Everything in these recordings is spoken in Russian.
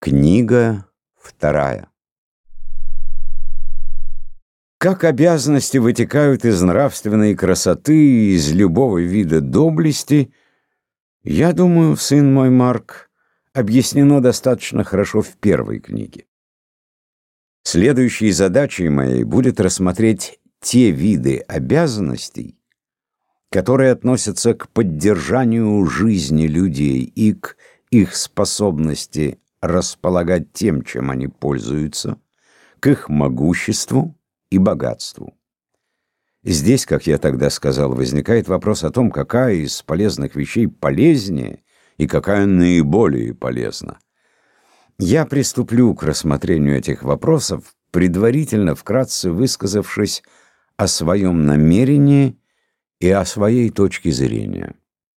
Книга вторая. Как обязанности вытекают из нравственной красоты и из любого вида доблести, я думаю, сын мой Марк, объяснено достаточно хорошо в первой книге. Следующей задачей моей будет рассмотреть те виды обязанностей, которые относятся к поддержанию жизни людей и к их способности располагать тем, чем они пользуются, к их могуществу и богатству. Здесь, как я тогда сказал, возникает вопрос о том, какая из полезных вещей полезнее и какая наиболее полезна. Я приступлю к рассмотрению этих вопросов, предварительно вкратце высказавшись о своем намерении и о своей точке зрения.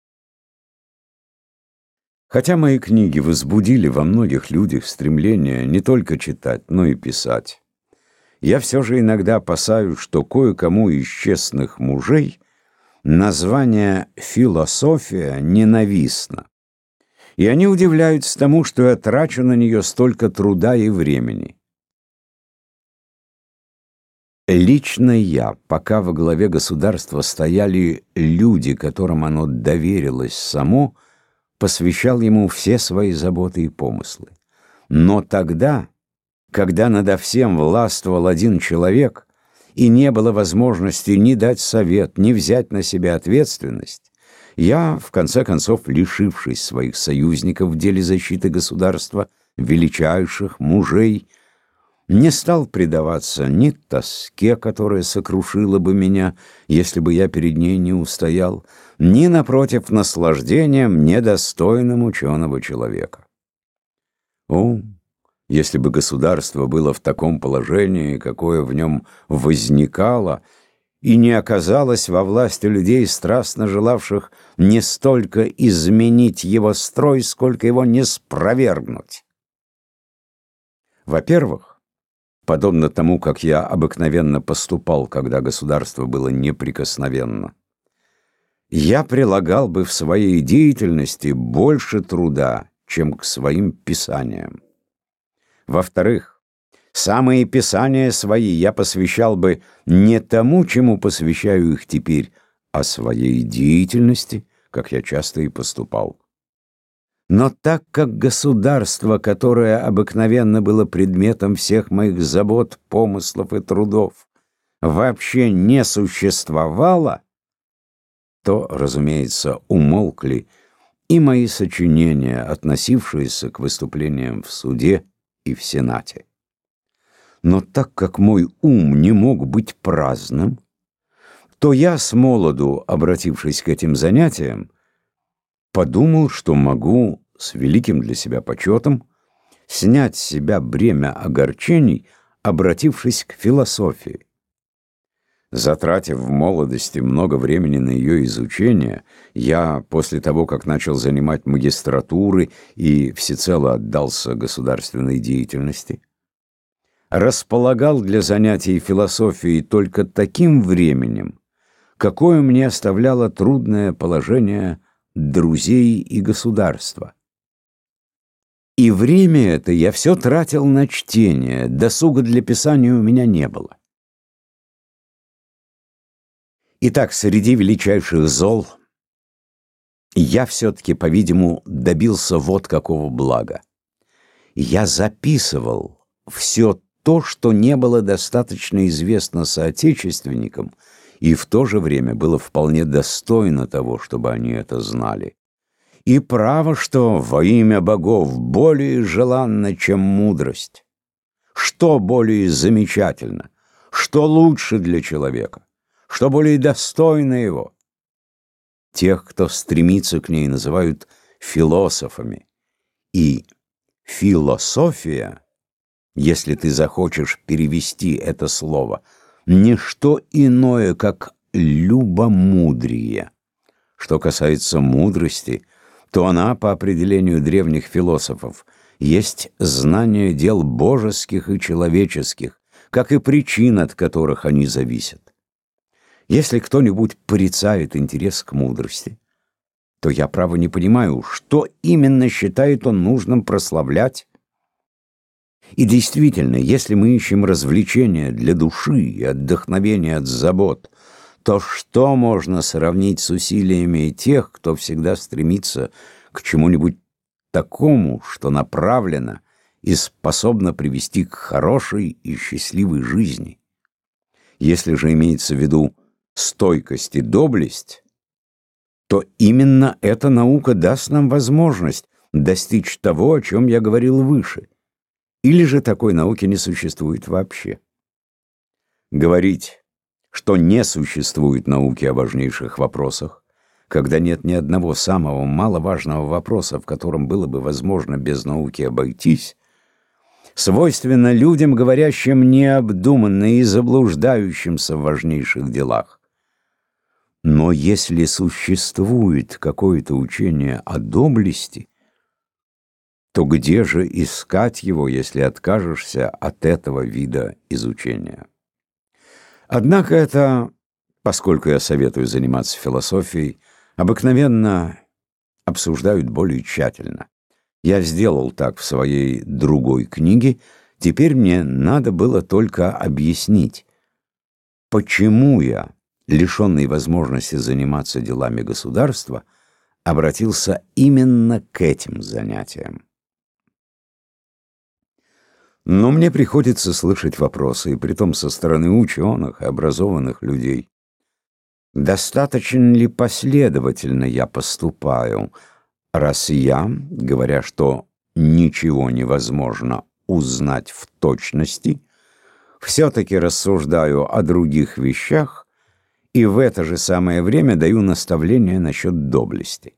Хотя мои книги возбудили во многих людях стремление не только читать, но и писать, я все же иногда опасаюсь, что кое-кому из честных мужей название «философия» ненавистно, и они удивляются тому, что я трачу на нее столько труда и времени. Лично я, пока во главе государства стояли люди, которым оно доверилось само, посвящал ему все свои заботы и помыслы. Но тогда, когда надо всем властвовал один человек, и не было возможности ни дать совет, ни взять на себя ответственность, я, в конце концов, лишившись своих союзников в деле защиты государства, величайших мужей, не стал предаваться ни тоске, которая сокрушила бы меня, если бы я перед ней не устоял, ни, напротив, наслаждением, недостойным ученого человека. О, если бы государство было в таком положении, какое в нем возникало, и не оказалось во власти людей, страстно желавших не столько изменить его строй, сколько его не спровергнуть. Во-первых, подобно тому, как я обыкновенно поступал, когда государство было неприкосновенно, я прилагал бы в своей деятельности больше труда, чем к своим писаниям. Во-вторых, самые писания свои я посвящал бы не тому, чему посвящаю их теперь, а своей деятельности, как я часто и поступал. Но так как государство, которое обыкновенно было предметом всех моих забот, помыслов и трудов, вообще не существовало, то, разумеется, умолкли и мои сочинения, относившиеся к выступлениям в суде и в Сенате. Но так как мой ум не мог быть праздным, то я, смолоду обратившись к этим занятиям, подумал, что могу с великим для себя почетом снять с себя бремя огорчений, обратившись к философии. Затратив в молодости много времени на ее изучение, я, после того, как начал занимать магистратуры и всецело отдался государственной деятельности, располагал для занятий философией только таким временем, какое мне оставляло трудное положение друзей и государства. И время это я все тратил на чтение, досуга для писания у меня не было. Итак, среди величайших зол я все-таки, по-видимому, добился вот какого блага. Я записывал все то, что не было достаточно известно соотечественникам, и в то же время было вполне достойно того, чтобы они это знали. И право, что во имя богов более желанно, чем мудрость. Что более замечательно, что лучше для человека, что более достойно его. Тех, кто стремится к ней, называют философами. И философия, если ты захочешь перевести это слово, не что иное, как любомудрие. Что касается мудрости, то она, по определению древних философов, есть знание дел божеских и человеческих, как и причин, от которых они зависят. Если кто-нибудь порицает интерес к мудрости, то я, право, не понимаю, что именно считает он нужным прославлять И действительно, если мы ищем развлечения для души и отдохновения от забот, то что можно сравнить с усилиями тех, кто всегда стремится к чему-нибудь такому, что направлено и способно привести к хорошей и счастливой жизни? Если же имеется в виду стойкость и доблесть, то именно эта наука даст нам возможность достичь того, о чем я говорил выше. Или же такой науки не существует вообще. Говорить, что не существует науки о важнейших вопросах, когда нет ни одного самого маловажного вопроса, в котором было бы возможно без науки обойтись, свойственно людям, говорящим необдуманно и заблуждающимся в важнейших делах. Но если существует какое-то учение о доблести, то где же искать его, если откажешься от этого вида изучения? Однако это, поскольку я советую заниматься философией, обыкновенно обсуждают более тщательно. Я сделал так в своей другой книге, теперь мне надо было только объяснить, почему я, лишенный возможности заниматься делами государства, обратился именно к этим занятиям. Но мне приходится слышать вопросы, и притом со стороны ученых и образованных людей. Достаточно ли последовательно я поступаю, раз я, говоря, что ничего невозможно узнать в точности, все-таки рассуждаю о других вещах и в это же самое время даю наставления насчет доблести?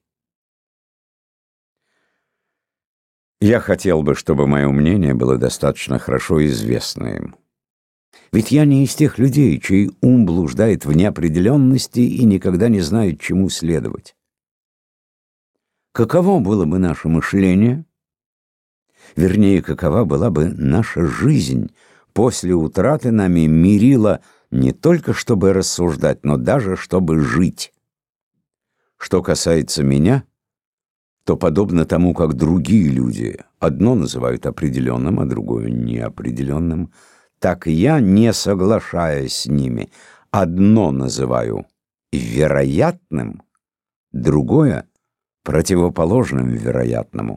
Я хотел бы, чтобы мое мнение было достаточно хорошо известно им. Ведь я не из тех людей, чей ум блуждает в неопределенности и никогда не знает, чему следовать. Каково было бы наше мышление? Вернее, какова была бы наша жизнь после утраты нами мерила не только чтобы рассуждать, но даже чтобы жить? Что касается меня, то подобно тому, как другие люди одно называют определенным, а другое неопределенным, так и я, не соглашаясь с ними, одно называю вероятным, другое противоположным вероятному.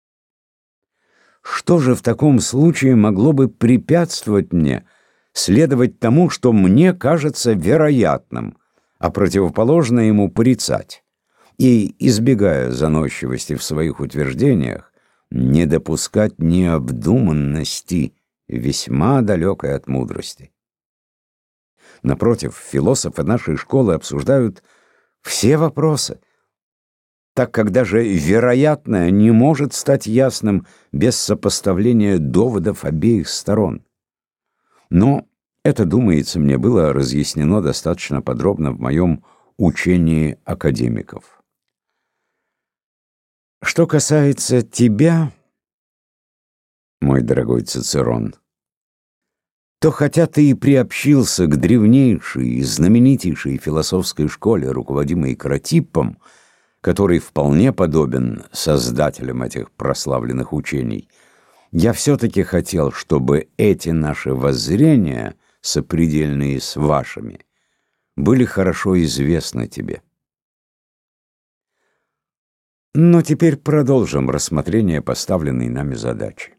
Что же в таком случае могло бы препятствовать мне следовать тому, что мне кажется вероятным, а противоположное ему порицать? И, избегая заносчивости в своих утверждениях, не допускать необдуманности, весьма далекой от мудрости. Напротив, философы нашей школы обсуждают все вопросы, так как даже вероятное не может стать ясным без сопоставления доводов обеих сторон. Но это, думается, мне было разъяснено достаточно подробно в моем учении академиков. Что касается тебя, мой дорогой Цицерон, то хотя ты и приобщился к древнейшей и знаменитейшей философской школе, руководимой Кратиппом, который вполне подобен создателям этих прославленных учений, я все-таки хотел, чтобы эти наши воззрения, сопредельные с вашими, были хорошо известны тебе. Но теперь продолжим рассмотрение поставленной нами задачи.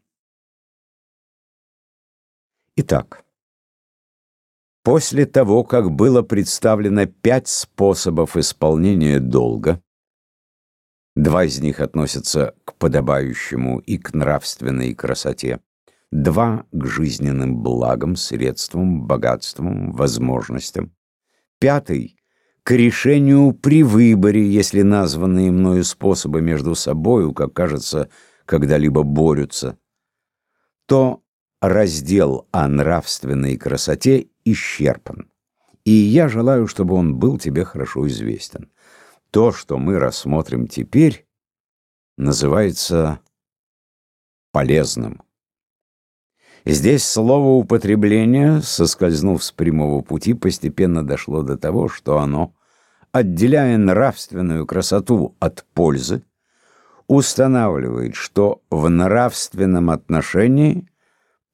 Итак, после того, как было представлено 5 способов исполнения долга, 2 из них относятся к подобающему и к нравственной красоте, 2 к жизненным благам, средствам, богатствам, возможностям, 5 к решению при выборе, если названные мною способы между собою, как кажется, когда-либо борются, то раздел о нравственной красоте исчерпан, и я желаю, чтобы он был тебе хорошо известен. То, что мы рассмотрим теперь, называется полезным. Здесь словоупотребление, соскользнув с прямого пути, постепенно дошло до того, что оно, отделяя нравственную красоту от пользы, устанавливает, что в нравственном отношении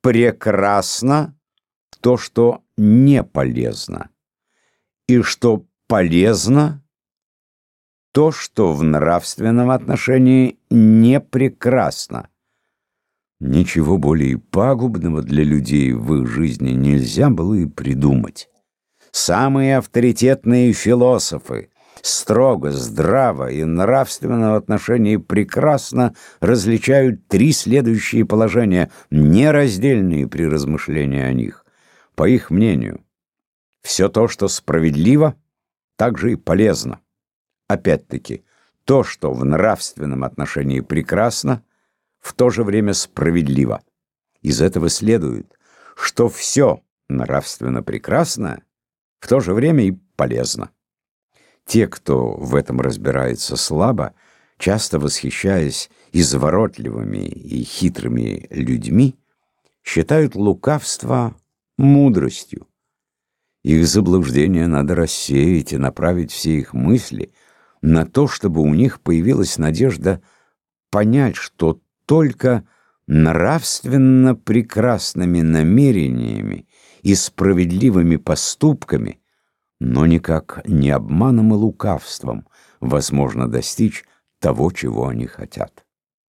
прекрасно то, что не полезно, и что полезно то, что в нравственном отношении не прекрасно. Ничего более пагубного для людей в их жизни нельзя было и придумать. Самые авторитетные философы строго, здраво и нравственно в отношении прекрасно различают три следующие положения, нераздельные при размышлении о них. По их мнению, все то, что справедливо, также и полезно. Опять-таки, то, что в нравственном отношении прекрасно, в то же время справедливо. Из этого следует, что все нравственно прекрасное в то же время и полезно. Те, кто в этом разбирается слабо, часто восхищаясь изворотливыми и хитрыми людьми, считают лукавство мудростью. Их заблуждение надо рассеять и направить все их мысли на то, чтобы у них появилась надежда понять, что только нравственно прекрасными намерениями и справедливыми поступками, но никак не обманом и лукавством, возможно достичь того, чего они хотят.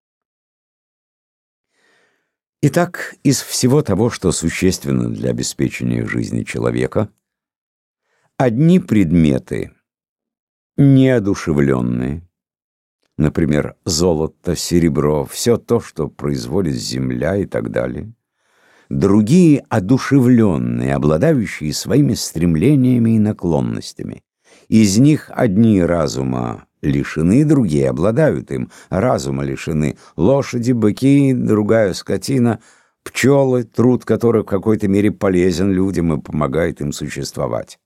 Итак, из всего того, что существенно для обеспечения жизни человека, одни предметы неодушевленные, например, золото, серебро, все то, что производит земля и так далее. Другие одушевленные, обладающие своими стремлениями и наклонностями. Из них одни разума лишены, другие обладают им. Разума лишены лошади, быки, другая скотина, пчелы, труд которых в какой-то мере полезен людям и помогает им существовать.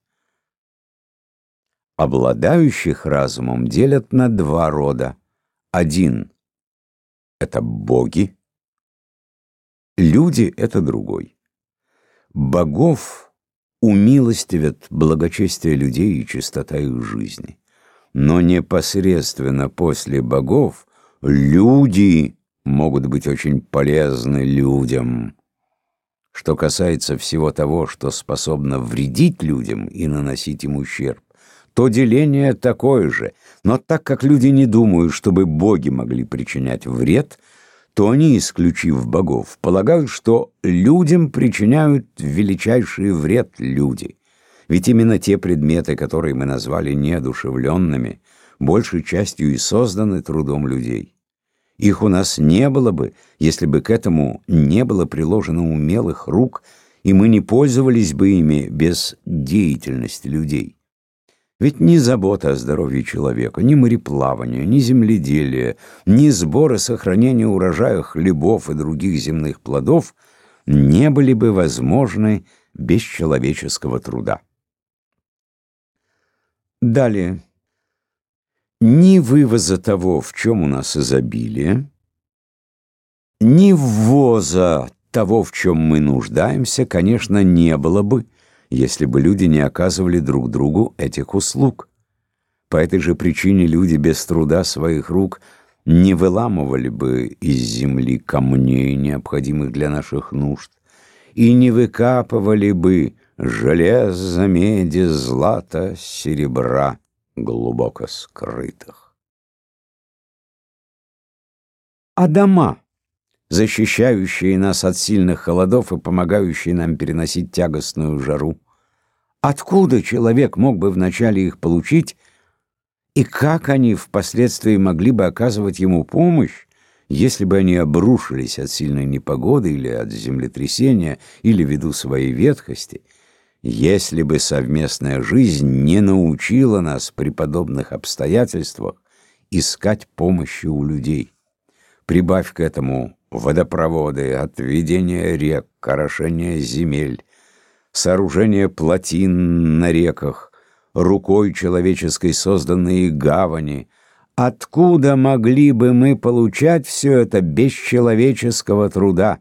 Обладающих разумом делят на два рода. Один — это боги, люди — это другой. Богов умилостивят благочестие людей и чистота их жизни. Но непосредственно после богов люди могут быть очень полезны людям. Что касается всего того, что способно вредить людям и наносить им ущерб, то деление такое же. Но так как люди не думают, чтобы боги могли причинять вред, то они, исключив богов, полагают, что людям причиняют величайший вред люди. Ведь именно те предметы, которые мы назвали неодушевленными, большей частью и созданы трудом людей. Их у нас не было бы, если бы к этому не было приложено умелых рук, и мы не пользовались бы ими без деятельности людей. Ведь ни забота о здоровье человека, ни мореплавание, ни земледелие, ни сбор и сохранение урожая хлебов и других земных плодов не были бы возможны без человеческого труда. Далее. Ни вывоза того, в чем у нас изобилие, ни ввоза того, в чем мы нуждаемся, конечно, не было бы, если бы люди не оказывали друг другу этих услуг. По этой же причине люди без труда своих рук не выламывали бы из земли камней, необходимых для наших нужд, и не выкапывали бы железа, меди, злата, серебра, глубоко скрытых. А дома, защищающие нас от сильных холодов и помогающие нам переносить тягостную жару, откуда человек мог бы вначале их получить, и как они впоследствии могли бы оказывать ему помощь, если бы они обрушились от сильной непогоды или от землетрясения, или ввиду своей ветхости, если бы совместная жизнь не научила нас при подобных обстоятельствах искать помощи у людей. Прибавь к этому водопроводы, отведение рек, орошение земель, сооружение плотин на реках, рукой человеческой созданные гавани. Откуда могли бы мы получать все это без человеческого труда?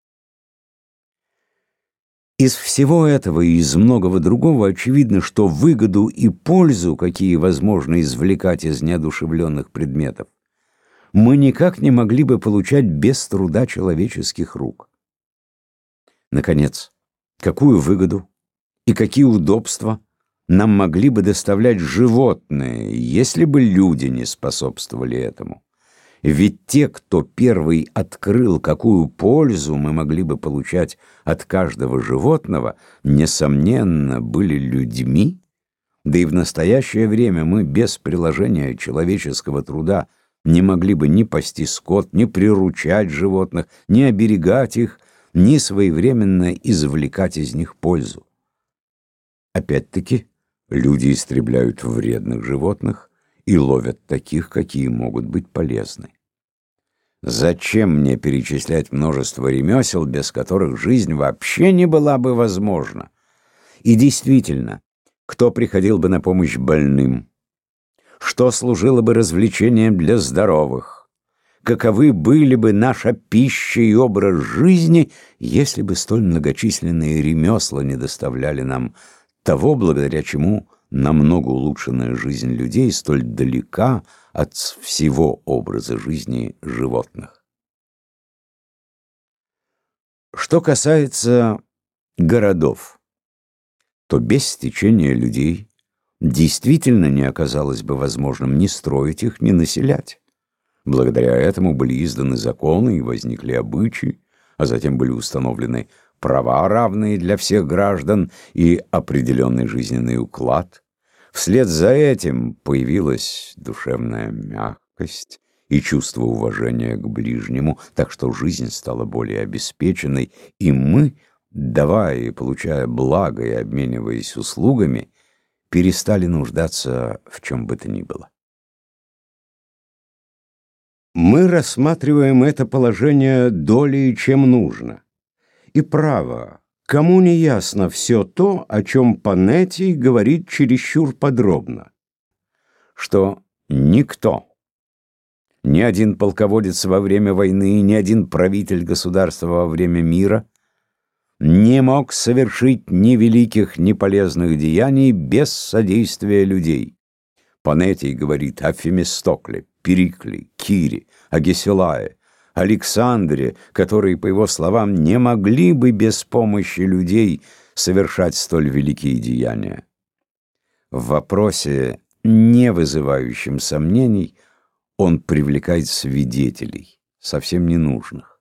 Из всего этого и из многого другого очевидно, что выгоду и пользу, какие возможно извлекать из неодушевленных предметов, мы никак не могли бы получать без труда человеческих рук. Наконец, какую выгоду и какие удобства нам могли бы доставлять животные, если бы люди не способствовали этому? Ведь те, кто первый открыл, какую пользу мы могли бы получать от каждого животного, несомненно, были людьми, да и в настоящее время мы без приложения человеческого труда не могли бы ни пасти скот, ни приручать животных, ни оберегать их, ни своевременно извлекать из них пользу. Опять-таки, люди истребляют вредных животных и ловят таких, какие могут быть полезны. Зачем мне перечислять множество ремесел, без которых жизнь вообще не была бы возможна? И действительно, кто приходил бы на помощь больным? Что служило бы развлечением для здоровых? Каковы были бы наша пища и образ жизни, если бы столь многочисленные ремесла не доставляли нам того, благодаря чему намного улучшенная жизнь людей столь далека от всего образа жизни животных? Что касается городов, то без стечения людей действительно не оказалось бы возможным ни строить их, ни населять. Благодаря этому были изданы законы и возникли обычаи, а затем были установлены права, равные для всех граждан, и определенный жизненный уклад. Вслед за этим появилась душевная мягкость и чувство уважения к ближнему, так что жизнь стала более обеспеченной, и мы, давая и получая благо и обмениваясь услугами, перестали нуждаться в чем бы то ни было. Мы рассматриваем это положение долей, чем нужно. И право, кому не ясно все то, о чем Панетий говорит чересчур подробно, что никто, ни один полководец во время войны, ни один правитель государства во время мира не мог совершить ни великих, ни полезных деяний без содействия людей. Панетий говорит о Фемистокле, Перикле, Кире, о Гесилае, Александре, которые, по его словам, не могли бы без помощи людей совершать столь великие деяния. В вопросе, не вызывающем сомнений, он привлекает свидетелей, совсем ненужных.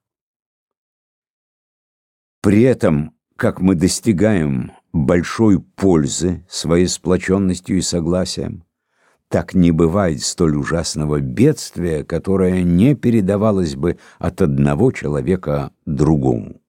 При этом, как мы достигаем большой пользы своей сплоченностью и согласием, так не бывает столь ужасного бедствия, которое не передавалось бы от одного человека другому.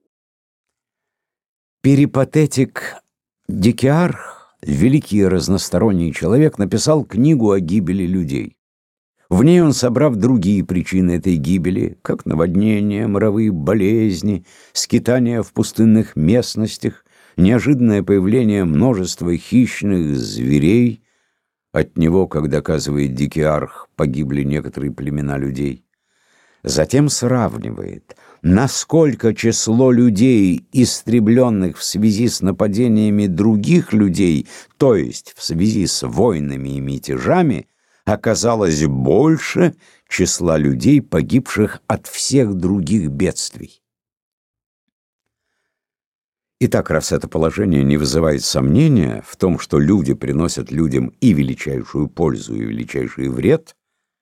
Перипатетик Дикиарх, великий разносторонний человек, написал книгу о гибели людей. В ней он, собрав другие причины этой гибели, как наводнения, моровые болезни, скитания в пустынных местностях, неожиданное появление множества хищных зверей, от него, как доказывает Дикиарх, погибли некоторые племена людей. Затем сравнивает, насколько число людей, истребленных в связи с нападениями других людей, то есть в связи с войнами и мятежами, оказалось больше числа людей, погибших от всех других бедствий. Итак, раз это положение не вызывает сомнения в том, что люди приносят людям и величайшую пользу, и величайший вред,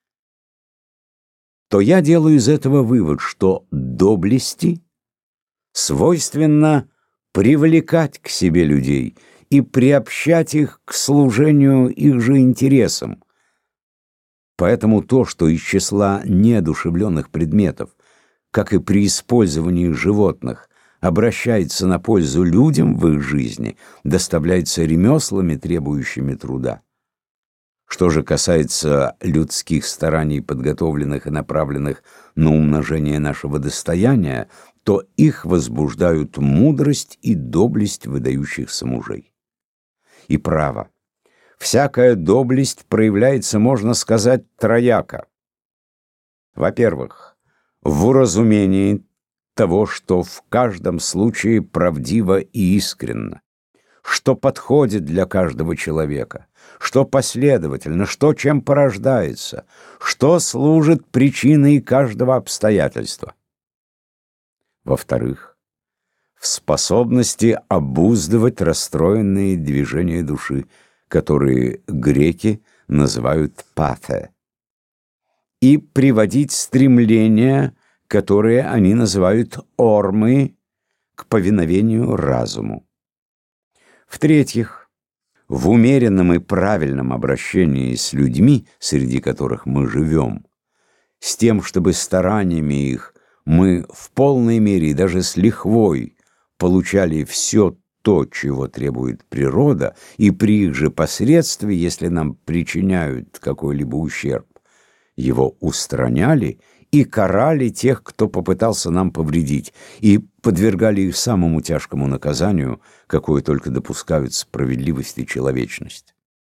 то я делаю из этого вывод, что доблести свойственно привлекать к себе людей и приобщать их к служению их же интересам. Поэтому то, что из числа неодушевленных предметов, как и при использовании животных, обращается на пользу людям в их жизни, доставляется ремеслами, требующими труда. Что же касается людских стараний, подготовленных и направленных на умножение нашего достояния, то их возбуждают мудрость и доблесть выдающихся мужей. И право, всякая доблесть проявляется, можно сказать, трояко. Во-первых, в уразумении того, что в каждом случае правдиво и искренно, что подходит для каждого человека, что последовательно, что чем порождается, что служит причиной каждого обстоятельства. Во-вторых, в способности обуздывать расстроенные движения души, которые греки называют патhe, и приводить стремления, которые они называют ормы, к повиновению разуму. В-третьих, в умеренном и правильном обращении с людьми, среди которых мы живем, с тем, чтобы стараниями их мы в полной мере и даже с лихвой получали все то, чего требует природа, и при их же посредстве, если нам причиняют какой-либо ущерб, его устраняли и карали тех, кто попытался нам повредить, и подвергали их самому тяжкому наказанию, какое только допускают справедливость и человечность.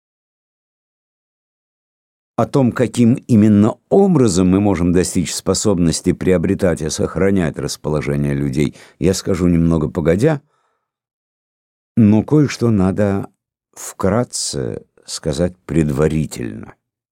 О том, каким именно образом мы можем достичь способности приобретать и сохранять расположение людей, я скажу немного погодя, но кое-что надо вкратце сказать предварительно.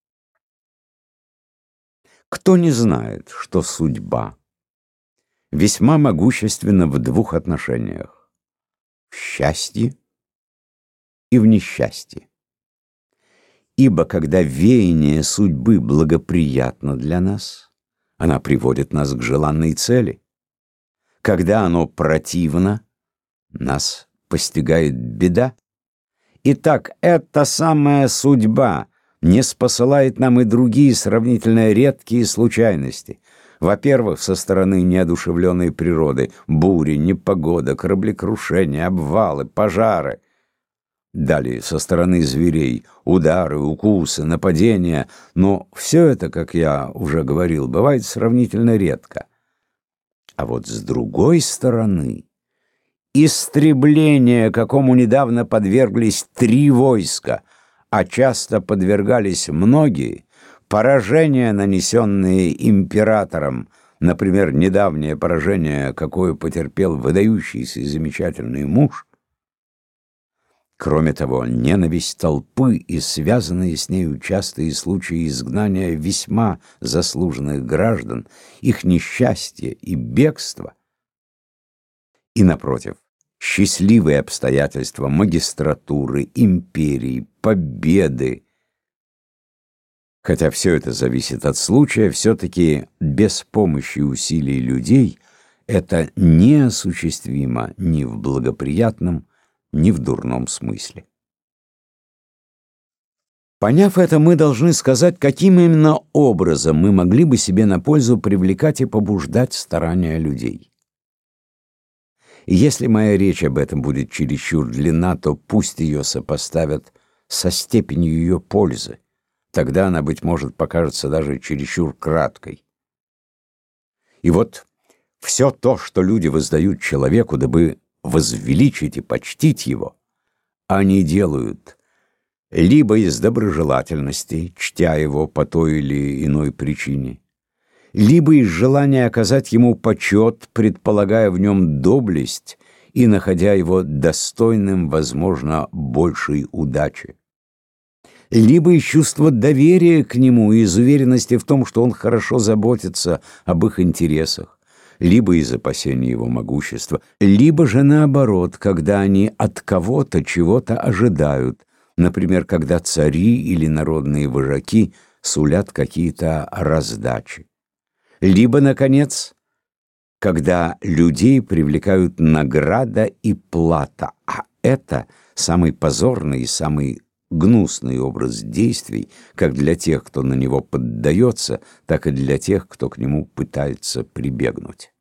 Кто не знает, что судьба весьма могущественна в двух отношениях — в счастье и в несчастье? Ибо когда веяние судьбы благоприятно для нас, она приводит нас к желанной цели. Когда оно противно, нас постигает беда. Итак, эта самая судьба не спосылает нам и другие сравнительно редкие случайности. Во-первых, со стороны неодушевленной природы — бури, непогода, кораблекрушения, обвалы, пожары. Далее, со стороны зверей — удары, укусы, нападения. Но все это, как я уже говорил, бывает сравнительно редко. А вот с другой стороны, истребление, какому недавно подверглись 3 войска, а часто подвергались многие, поражения, нанесенные императором, например, недавнее поражение, какое потерпел выдающийся и замечательный муж. Кроме того, ненависть толпы и связанные с нею частые случаи изгнания весьма заслуженных граждан, их несчастье и бегство. И, напротив, счастливые обстоятельства магистратуры, империи, победы. Хотя все это зависит от случая, все-таки без помощи усилий людей это неосуществимо ни в благоприятном, ни в дурном смысле. Поняв это, мы должны сказать, каким именно образом мы могли бы себе на пользу привлекать и побуждать старания людей. И если моя речь об этом будет чересчур длинна, то пусть ее сопоставят со степенью ее пользы. Тогда она, быть может, покажется даже чересчур краткой. И вот все то, что люди воздают человеку, дабы возвеличить и почтить его, они делают либо из доброжелательности, чтя его по той или иной причине, либо из желания оказать ему почет, предполагая в нем доблесть и находя его достойным, возможно, большей удачи, либо из чувства доверия к нему и из уверенности в том, что он хорошо заботится об их интересах, либо из опасения его могущества, либо же наоборот, когда они от кого-то чего-то ожидают, например, когда цари или народные вожаки сулят какие-то раздачи. Либо, наконец, когда людей привлекают награда и плата, а это самый позорный и самый гнусный образ действий, как для тех, кто на него поддается, так и для тех, кто к нему пытается прибегнуть.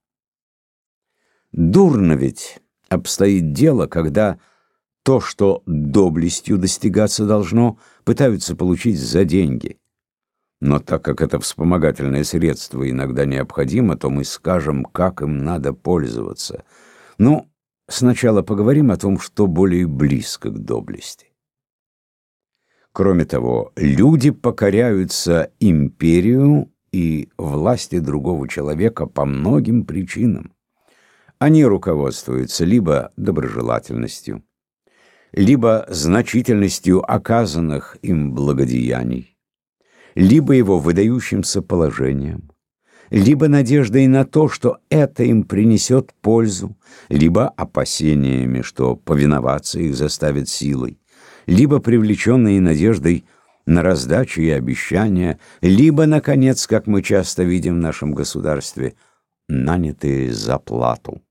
Дурно ведь обстоит дело, когда то, что доблестью достигаться должно, пытаются получить за деньги. Но так как это вспомогательное средство иногда необходимо, то мы скажем, как им надо пользоваться. Но сначала поговорим о том, что более близко к доблести. Кроме того, люди покоряются империю и власти другого человека по многим причинам. Они руководствуются либо доброжелательностью, либо значительностью оказанных им благодеяний, либо его выдающимся положением, либо надеждой на то, что это им принесет пользу, либо опасениями, что повиноваться их заставит силой, либо привлеченные надеждой на раздачу и обещания, либо, наконец, как мы часто видим в нашем государстве, нанятые за плату.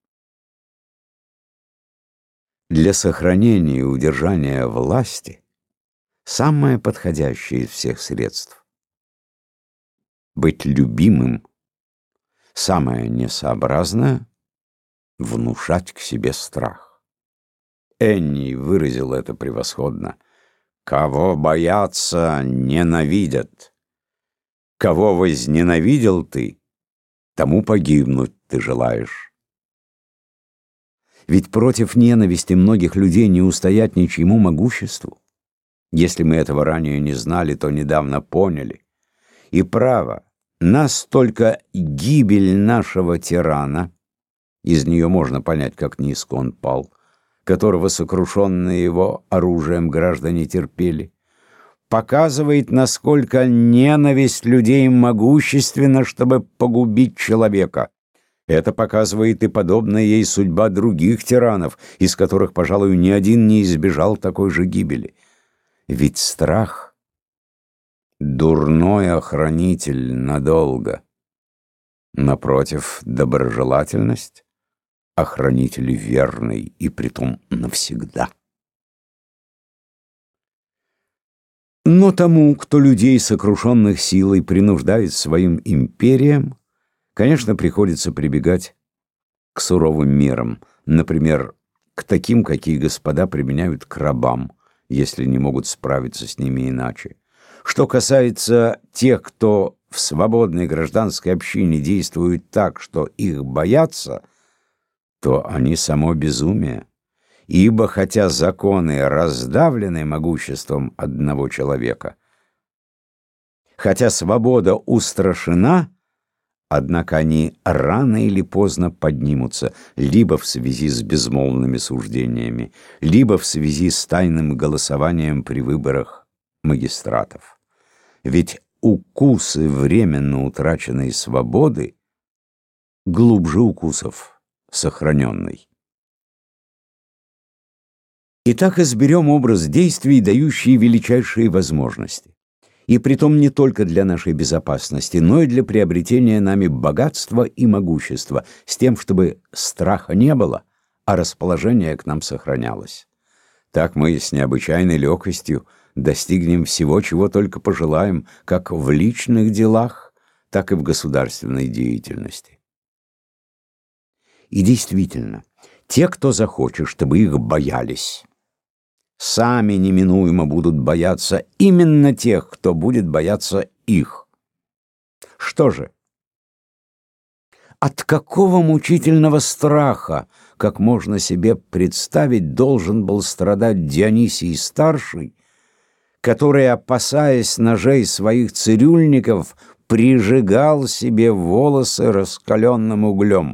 Для сохранения и удержания власти самое подходящее из всех средств — быть любимым, самое несообразное — внушать к себе страх. Энни выразил это превосходно. «Кого боятся, ненавидят. Кого возненавидел ты, тому погибнуть ты желаешь». Ведь против ненависти многих людей не устоять ничьему могуществу. Если мы этого ранее не знали, то недавно поняли. И право, нас только гибель нашего тирана, из нее можно понять, как низко он пал, которого сокрушенные его оружием граждане терпели, показывает, насколько ненависть людей могущественна, чтобы погубить человека. Это показывает и подобная ей судьба других тиранов, из которых, пожалуй, ни один не избежал такой же гибели. Ведь страх — дурной охранитель надолго. Напротив, доброжелательность — охранитель верный и притом навсегда. Но тому, кто людей, сокрушенных силой, принуждает своим империям, конечно, приходится прибегать к суровым мерам, например, к таким, какие господа применяют к рабам, если не могут справиться с ними иначе. Что касается тех, кто в свободной гражданской общине действует так, что их боятся, то они само безумие. Ибо хотя законы раздавлены могуществом одного человека, хотя свобода устрашена, однако они рано или поздно поднимутся, либо в связи с безмолвными суждениями, либо в связи с тайным голосованием при выборах магистратов. Ведь укусы временно утраченной свободы глубже укусов сохраненной. Итак, изберем образ действий, дающий величайшие возможности. И притом не только для нашей безопасности, но и для приобретения нами богатства и могущества, с тем, чтобы страха не было, а расположение к нам сохранялось. Так мы с необычайной легкостью достигнем всего, чего только пожелаем, как в личных делах, так и в государственной деятельности. И действительно, те, кто захочет, чтобы их боялись, сами неминуемо будут бояться именно тех, кто будет бояться их. Что же? От какого мучительного страха, как можно себе представить, должен был страдать Дионисий-старший, который, опасаясь ножей своих цирюльников, прижигал себе волосы раскаленным углем?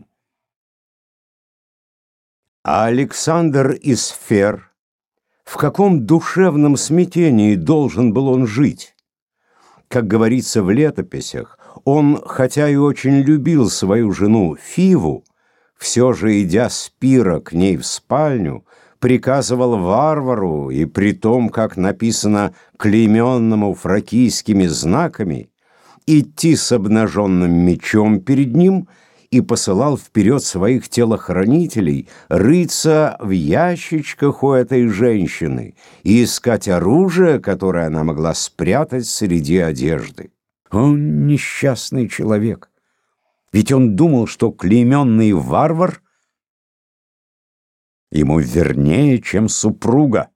А Александр из Сфер, в каком душевном смятении должен был он жить? Как говорится в летописях, он, хотя и очень любил свою жену Фиву, все же, идя с пира к ней в спальню, приказывал варвару, и при том, как написано, клейменному фракийскими знаками, идти с обнаженным мечом перед ним и посылал вперед своих телохранителей рыться в ящичках у этой женщины и искать оружие, которое она могла спрятать среди одежды. Он несчастный человек, ведь он думал, что клейменный варвар ему вернее, чем супруга.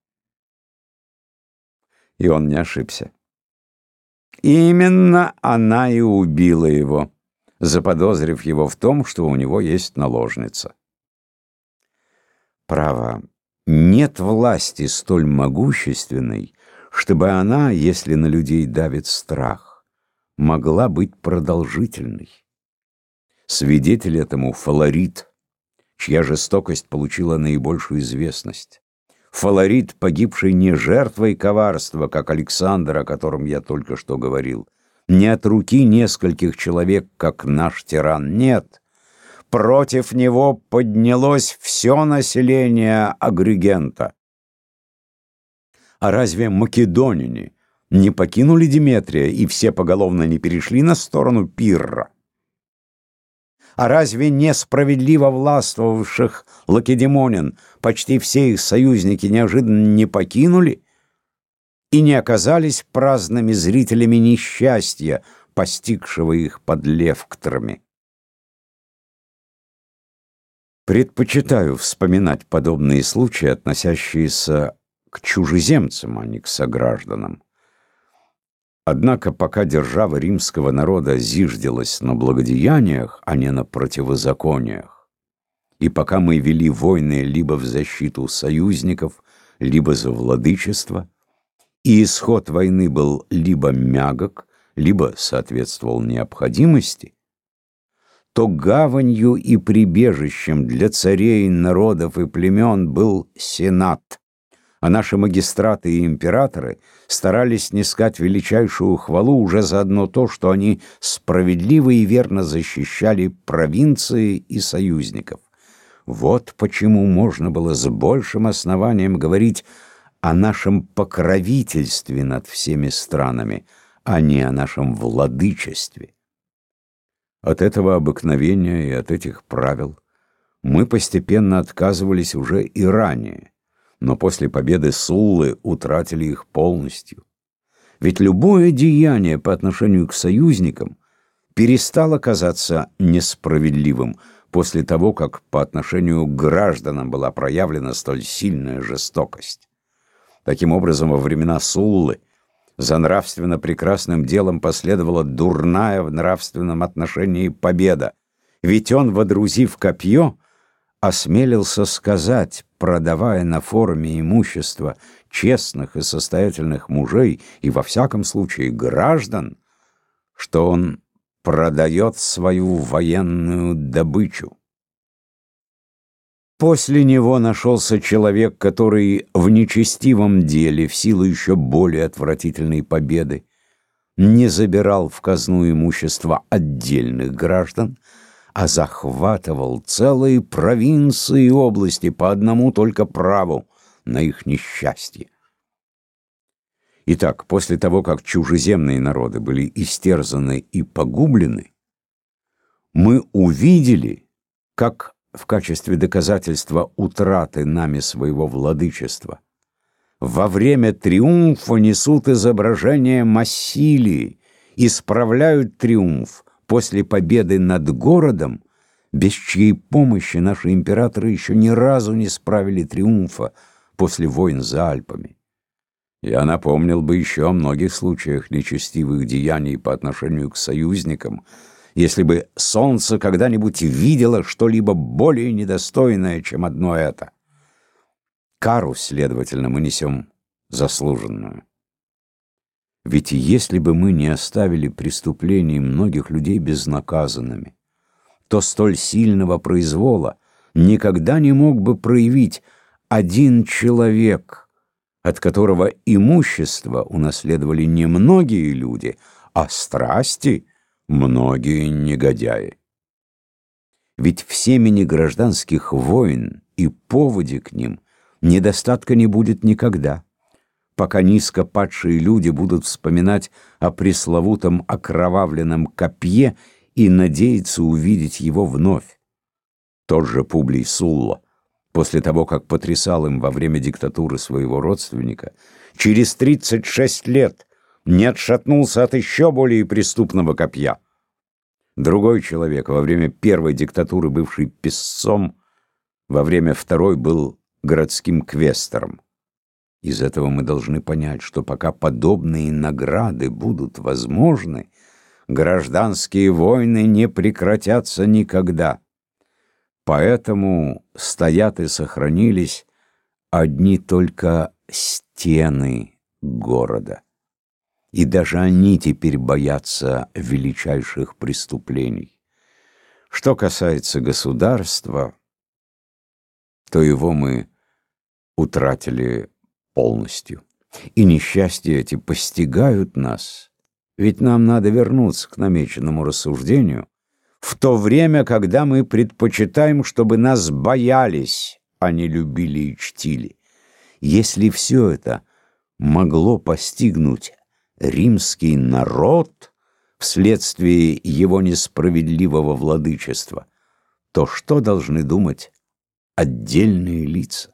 И он не ошибся. Именно она и убила его, заподозрив его в том, что у него есть наложница. Право, нет власти столь могущественной, чтобы она, если на людей давит страх, могла быть продолжительной. Свидетель этому Фаларит, чья жестокость получила наибольшую известность. Фаларит, погибший не жертвой коварства, как Александр, о котором я только что говорил, не от руки нескольких человек, как наш тиран, нет. Против него поднялось все население Агригента. А разве македоняне не покинули Деметрия и все поголовно не перешли на сторону Пирра? А разве несправедливо властвовавших лакедемонян почти все их союзники неожиданно не покинули и не оказались праздными зрителями несчастья, постигшего их под Левктрами? Предпочитаю вспоминать подобные случаи, относящиеся к чужеземцам, а не к согражданам. Однако пока держава римского народа зиждилась на благодеяниях, а не на противозакониях, и пока мы вели войны либо в защиту союзников, либо за владычество, и исход войны был либо мягок, либо соответствовал необходимости, то гаванью и прибежищем для царей, народов и племен был Сенат, а наши магистраты и императоры старались снискать величайшую хвалу уже за одно то, что они справедливо и верно защищали провинции и союзников. Вот почему можно было с большим основанием говорить о нашем покровительстве над всеми странами, а не о нашем владычестве. От этого обыкновения и от этих правил мы постепенно отказывались уже и ранее, но после победы Суллы утратили их полностью. Ведь любое деяние по отношению к союзникам перестало казаться несправедливым после того, как по отношению к гражданам была проявлена столь сильная жестокость. Таким образом, во времена Суллы за нравственно прекрасным делом последовала дурная в нравственном отношении победа, ведь он, водрузив копье, осмелился сказать, продавая на форуме имущество честных и состоятельных мужей и, во всяком случае, граждан, что он продает свою военную добычу. После него нашелся человек, который в нечестивом деле, в силу еще более отвратительной победы, не забирал в казну имущество отдельных граждан, а захватывал целые провинции и области по одному только праву на их несчастье. Итак, после того, как чужеземные народы были истерзаны и погублены, мы увидели, как в качестве доказательства утраты нами своего владычества во время триумфа несут изображение Массилии и справляют триумф после победы над городом, без чьей помощи наши императоры еще ни разу не справили триумфа после войн за Альпами. Я напомнил бы еще о многих случаях нечестивых деяний по отношению к союзникам, если бы солнце когда-нибудь видело что-либо более недостойное, чем одно это. Кару, следовательно, мы несем заслуженную. Ведь если бы мы не оставили преступлений многих людей безнаказанными, то столь сильного произвола никогда не мог бы проявить один человек, от которого имущество унаследовали не многие люди, а страсти многие негодяи. Ведь в семени гражданских войн и поводе к ним недостатка не будет никогда, пока низко падшие люди будут вспоминать о пресловутом окровавленном копье и надеяться увидеть его вновь. Тот же Публий Сулла, после того, как потрясал им во время диктатуры своего родственника, через 36 лет не отшатнулся от еще более преступного копья. Другой человек, во время первой диктатуры бывший писцом, во время второй был городским квестором. Из этого мы должны понять, что пока подобные награды будут возможны, гражданские войны не прекратятся никогда. Поэтому стоят и сохранились одни только стены города. И даже они теперь боятся величайших преступлений. Что касается государства, то его мы утратили полностью. И несчастья эти постигают нас Ведь нам надо вернуться к намеченному рассуждению в то время, когда мы предпочитаем, чтобы нас боялись, а не любили и чтили. Если все это могло постигнуть римский народ вследствие его несправедливого владычества, то что должны думать отдельные лица?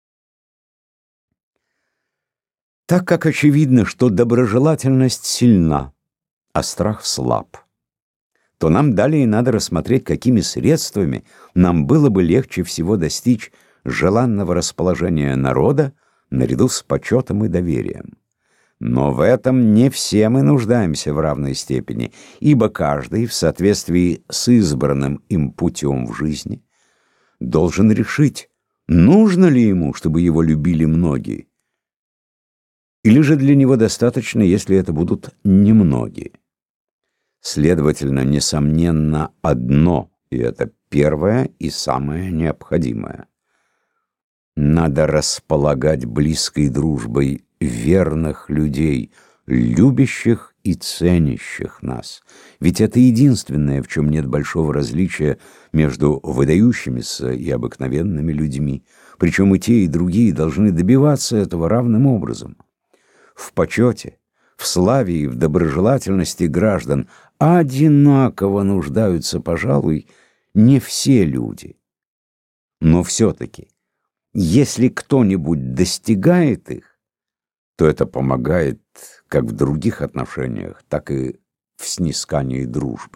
Так как очевидно, что доброжелательность сильна, а страх слаб, то нам далее надо рассмотреть, какими средствами нам было бы легче всего достичь желанного расположения народа наряду с почетом и доверием. Но в этом не все мы нуждаемся в равной степени, ибо каждый в соответствии с избранным им путем в жизни должен решить, нужно ли ему, чтобы его любили многие, или же для него достаточно, если это будут немногие. Следовательно, несомненно, одно, и это первое и самое необходимое. Надо располагать близкой дружбой верных людей, любящих и ценящих нас. Ведь это единственное, в чем нет большого различия между выдающимися и обыкновенными людьми. Причем и те, и другие должны добиваться этого равным образом. В почете, в славе и в доброжелательности граждан одинаково нуждаются, пожалуй, не все люди. Но все-таки, если кто-нибудь достигает их, то это помогает как в других отношениях, так и в снискании дружбы.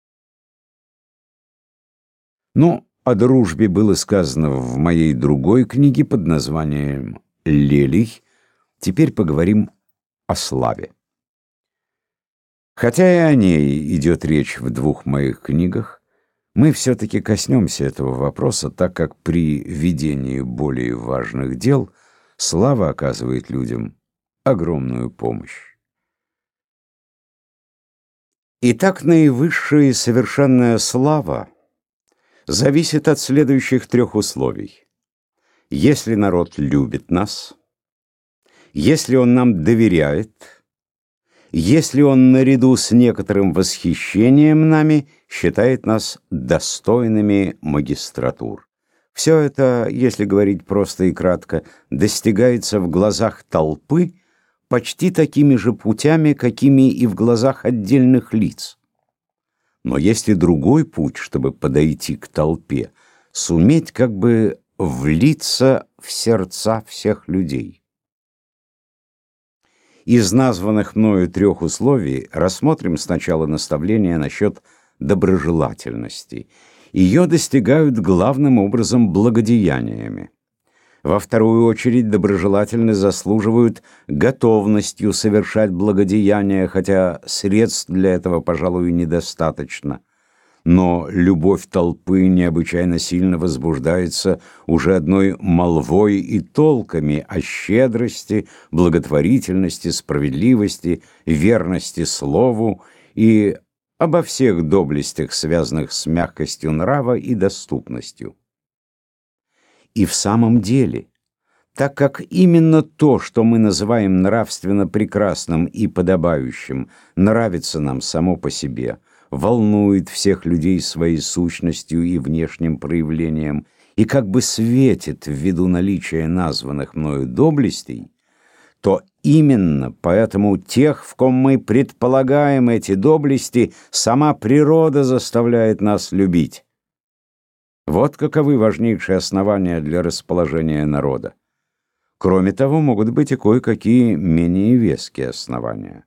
Но о дружбе было сказано в моей другой книге под названием «Лелий». Теперь поговорим о славе. Хотя и о ней идет речь в двух моих книгах, мы все-таки коснемся этого вопроса, так как при ведении более важных дел слава оказывает людям огромную помощь. Итак, наивысшая и совершенная слава зависит от следующих трех условий. Если народ любит нас, если он нам доверяет, если он наряду с некоторым восхищением нами считает нас достойными магистратур. Все это, если говорить просто и кратко, достигается в глазах толпы почти такими же путями, какими и в глазах отдельных лиц. Но есть и другой путь, чтобы подойти к толпе, суметь как бы влиться в сердца всех людей. Из названных мною трех условий рассмотрим сначала наставление насчет доброжелательности. Ее достигают главным образом благодеяниями. Во вторую очередь доброжелательны заслуживают готовностью совершать благодеяния, хотя средств для этого, пожалуй, недостаточно. Но любовь толпы необычайно сильно возбуждается уже одной молвой и толками о щедрости, благотворительности, справедливости, верности слову и обо всех доблестях, связанных с мягкостью нрава и доступностью. И в самом деле, так как именно то, что мы называем нравственно прекрасным и подобающим, нравится нам само по себе, волнует всех людей своей сущностью и внешним проявлением и как бы светит ввиду наличия названных мною доблестей, то именно поэтому тех, в ком мы предполагаем эти доблести, сама природа заставляет нас любить. Вот каковы важнейшие основания для расположения народа. Кроме того, могут быть и кое-какие менее веские основания.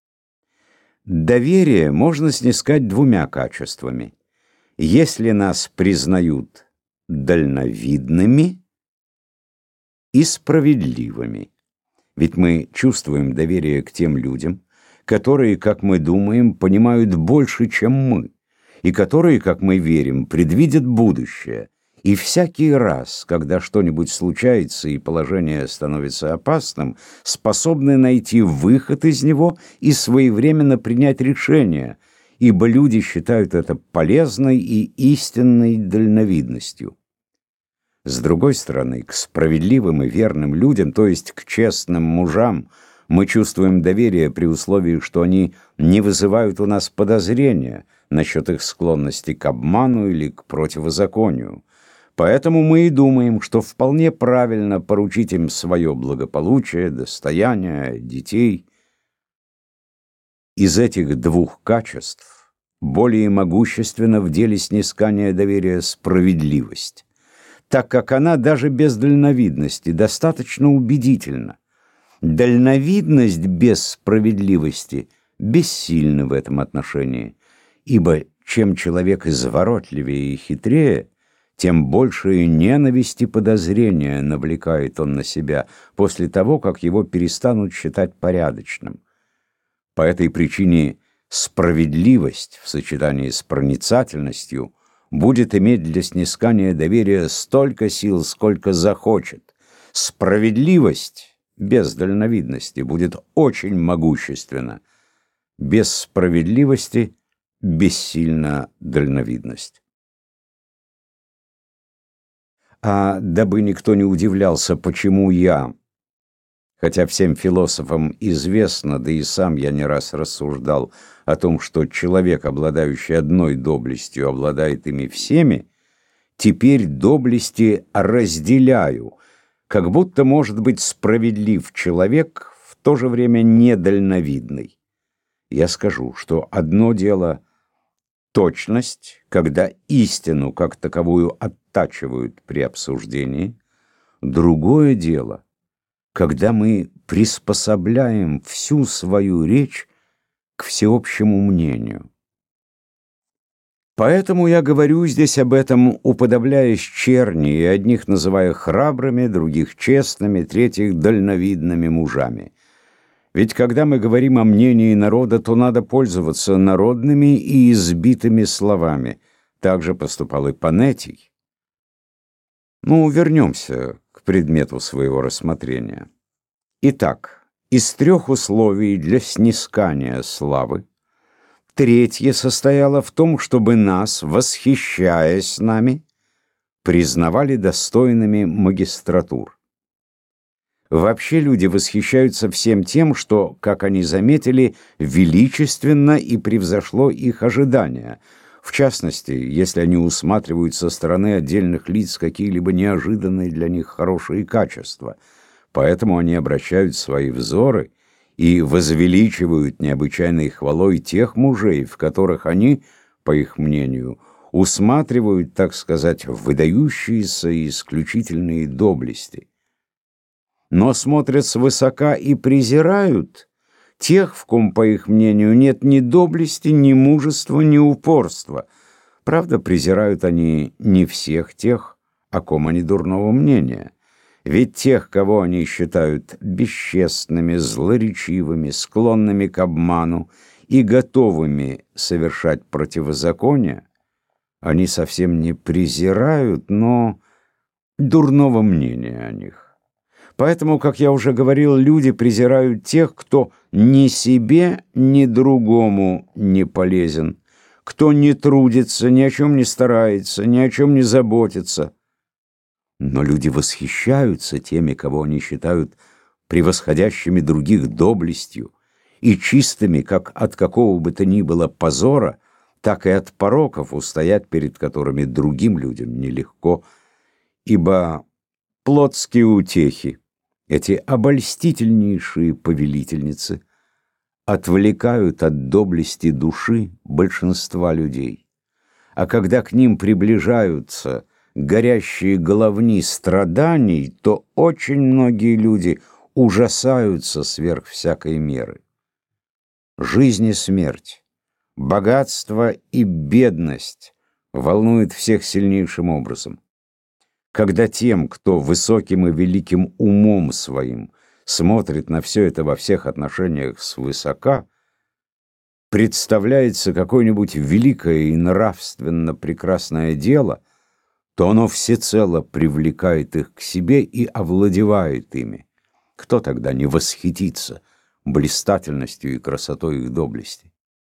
Доверие можно снискать двумя качествами. Если нас признают дальновидными и справедливыми. Ведь мы чувствуем доверие к тем людям, которые, как мы думаем, понимают больше, чем мы, и которые, как мы верим, предвидят будущее. И всякий раз, когда что-нибудь случается и положение становится опасным, способны найти выход из него и своевременно принять решение, ибо люди считают это полезной и истинной дальновидностью. С другой стороны, к справедливым и верным людям, то есть к честным мужам, Мы чувствуем доверие при условии, что они не вызывают у нас подозрения насчет их склонности к обману или к противозаконию. Поэтому мы и думаем, что вполне правильно поручить им свое благополучие, достояние, детей. Из этих двух качеств более могущественна в деле снискания доверия справедливость, так как она даже без дальновидности достаточно убедительна. Дальновидность без справедливости бессильна в этом отношении, ибо чем человек изворотливее и хитрее, тем большие ненависть и подозрения навлекает он на себя после того, как его перестанут считать порядочным. По этой причине справедливость в сочетании с проницательностью будет иметь для снискания доверия столько сил, сколько захочет. Справедливость без дальновидности будет очень могущественна. Без справедливости бессильна дальновидность. А дабы никто не удивлялся, почему я, хотя всем философам известно, да и сам я не раз рассуждал о том, что человек, обладающий одной доблестью, обладает ими всеми, теперь доблести разделяю, как будто может быть справедлив человек, в то же время недальновидный. Я скажу, что одно дело точность, когда истину как таковую оттачивают при обсуждении, другое дело, когда мы приспособляем всю свою речь к всеобщему мнению. Поэтому я говорю здесь об этом, уподобляясь черни, и одних называя храбрыми, других честными, третьих дальновидными мужами. Ведь когда мы говорим о мнении народа, то надо пользоваться народными и избитыми словами. Так же поступал и Панетий. Ну, вернемся к предмету своего рассмотрения. Итак, из трех условий для снискания славы третье состояло в том, чтобы нас, восхищаясь нами, признавали достойными магистратур. Вообще люди восхищаются всем тем, что, как они заметили, величественно и превзошло их ожидания. В частности, если они усматривают со стороны отдельных лиц какие-либо неожиданные для них хорошие качества. Поэтому они обращают свои взоры и возвеличивают необычайной хвалой тех мужей, в которых они, по их мнению, усматривают, так сказать, выдающиеся и исключительные доблести. Но смотрят свысока и презирают тех, в ком, по их мнению, нет ни доблести, ни мужества, ни упорства. Правда, презирают они не всех тех, о ком они дурного мнения. Ведь тех, кого они считают бесчестными, злоречивыми, склонными к обману и готовыми совершать противозаконие, они совсем не презирают, но дурного мнения о них. Поэтому, как я уже говорил, люди презирают тех, кто ни себе, ни другому не полезен, кто не трудится, ни о чем не старается, ни о чем не заботится. Но люди восхищаются теми, кого они считают превосходящими других доблестью и чистыми как от какого бы то ни было позора, так и от пороков, устоять перед которыми другим людям нелегко, ибо плотские утехи, эти обольстительнейшие повелительницы, отвлекают от доблести души большинства людей. А когда к ним приближаются горящие головни страданий, то очень многие люди ужасаются сверх всякой меры. Жизнь и смерть, богатство и бедность волнуют всех сильнейшим образом. Когда тем, кто высоким и великим умом своим смотрит на все это во всех отношениях свысока, представляется какое-нибудь великое и нравственно прекрасное дело, то оно всецело привлекает их к себе и овладевает ими. Кто тогда не восхитится блистательностью и красотой их доблести?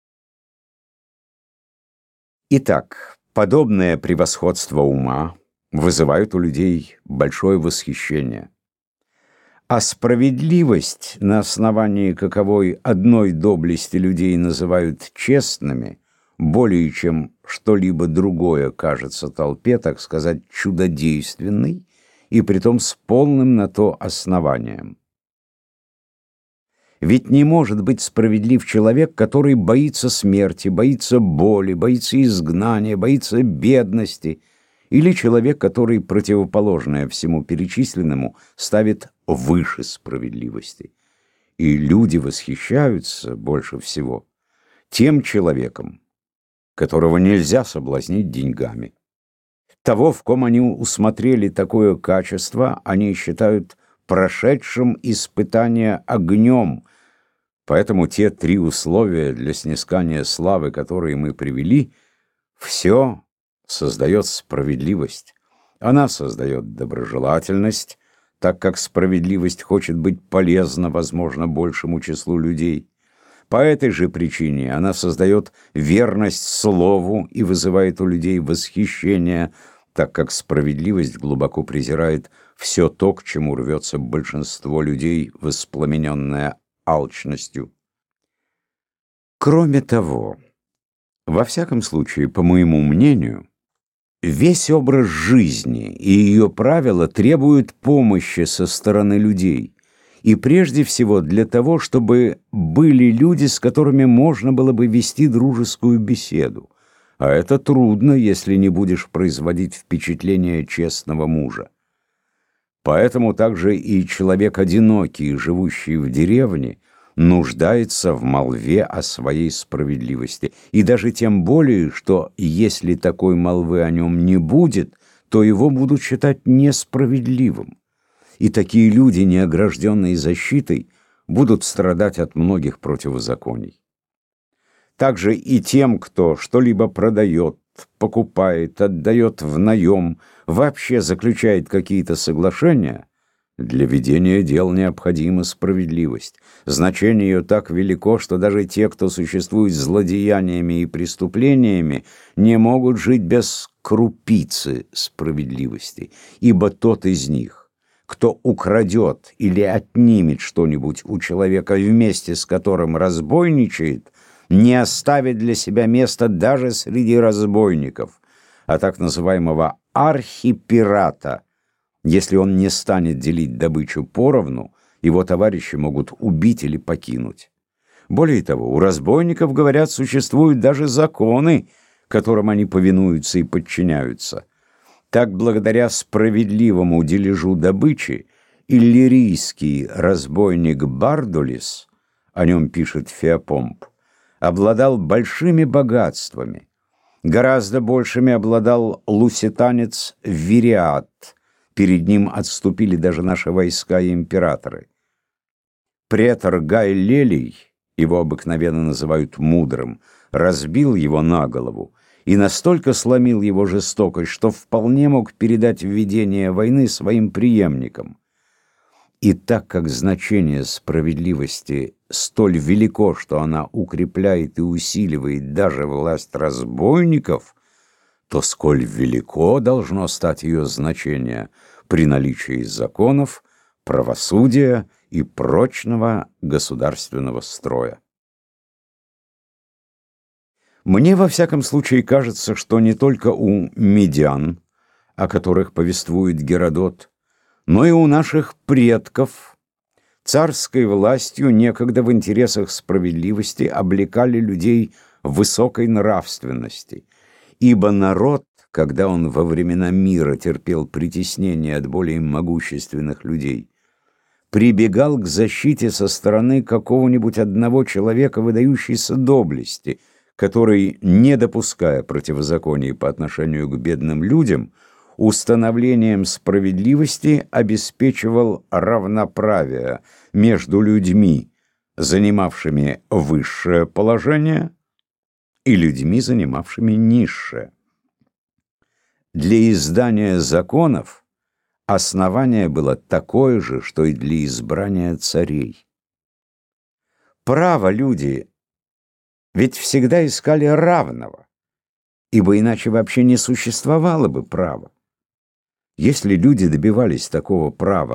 Итак, подобное превосходство ума вызывает у людей большое восхищение. А справедливость, на основании каковой одной доблести людей называют честными, более чем что-либо другое кажется толпе, так сказать, чудодейственной, и притом с полным на то основанием. Ведь не может быть справедлив человек, который боится смерти, боится боли, боится изгнания, боится бедности, или человек, который, противоположное всему перечисленному, ставит выше справедливости. И люди восхищаются больше всего тем человеком, которого нельзя соблазнить деньгами. Того, в ком они усмотрели такое качество, они считают прошедшим испытание огнем. Поэтому те три условия для снискания славы, которые мы привели, все создает справедливость. Она создает доброжелательность, так как справедливость хочет быть полезна, возможно, большему числу людей. По этой же причине она создает верность слову и вызывает у людей восхищение, так как справедливость глубоко презирает все то, к чему рвется большинство людей, воспламененное алчностью. Кроме того, во всяком случае, по моему мнению, весь образ жизни и ее правила требуют помощи со стороны людей, и прежде всего для того, чтобы были люди, с которыми можно было бы вести дружескую беседу. А это трудно, если не будешь производить впечатление честного мужа. Поэтому также и человек одинокий, живущий в деревне, нуждается в молве о своей справедливости. И даже тем более, что если такой молвы о нем не будет, то его будут считать несправедливым. И такие люди, не огражденные защитой, будут страдать от многих противозаконий. Также и тем, кто что-либо продает, покупает, отдает в наем, вообще заключает какие-то соглашения, для ведения дел необходима справедливость. Значение ее так велико, что даже те, кто существует злодеяниями и преступлениями, не могут жить без крупицы справедливости, ибо тот из них, кто украдет или отнимет что-нибудь у человека, вместе с которым разбойничает, не оставит для себя места даже среди разбойников, а так называемого архипирата. Если он не станет делить добычу поровну, его товарищи могут убить или покинуть. Более того, у разбойников, говорят, существуют даже законы, которым они повинуются и подчиняются. Так, благодаря справедливому дележу добычи, иллирийский разбойник Бардулис, о нем пишет Феопомп, обладал большими богатствами. Гораздо большими обладал луситанец Вириат. Перед ним отступили даже наши войска и императоры. Претор Гай Лелий, его обыкновенно называют мудрым, разбил его на голову и настолько сломил его жестокость, что вполне мог передать ведение войны своим преемникам. И так как значение справедливости столь велико, что она укрепляет и усиливает даже власть разбойников, то сколь велико должно стать ее значение при наличии законов, правосудия и прочного государственного строя. Мне во всяком случае кажется, что не только у медян, о которых повествует Геродот, но и у наших предков царской властью некогда в интересах справедливости облекали людей высокой нравственности, ибо народ, когда он во времена мира терпел притеснение от более могущественных людей, прибегал к защите со стороны какого-нибудь одного человека выдающейся доблести, который, не допуская противозаконий по отношению к бедным людям, установлением справедливости обеспечивал равноправие между людьми, занимавшими высшее положение, и людьми, занимавшими низшее. Для издания законов основание было такое же, что и для избрания царей. Право люди ведь всегда искали равного, ибо иначе вообще не существовало бы права. Если люди добивались такого права,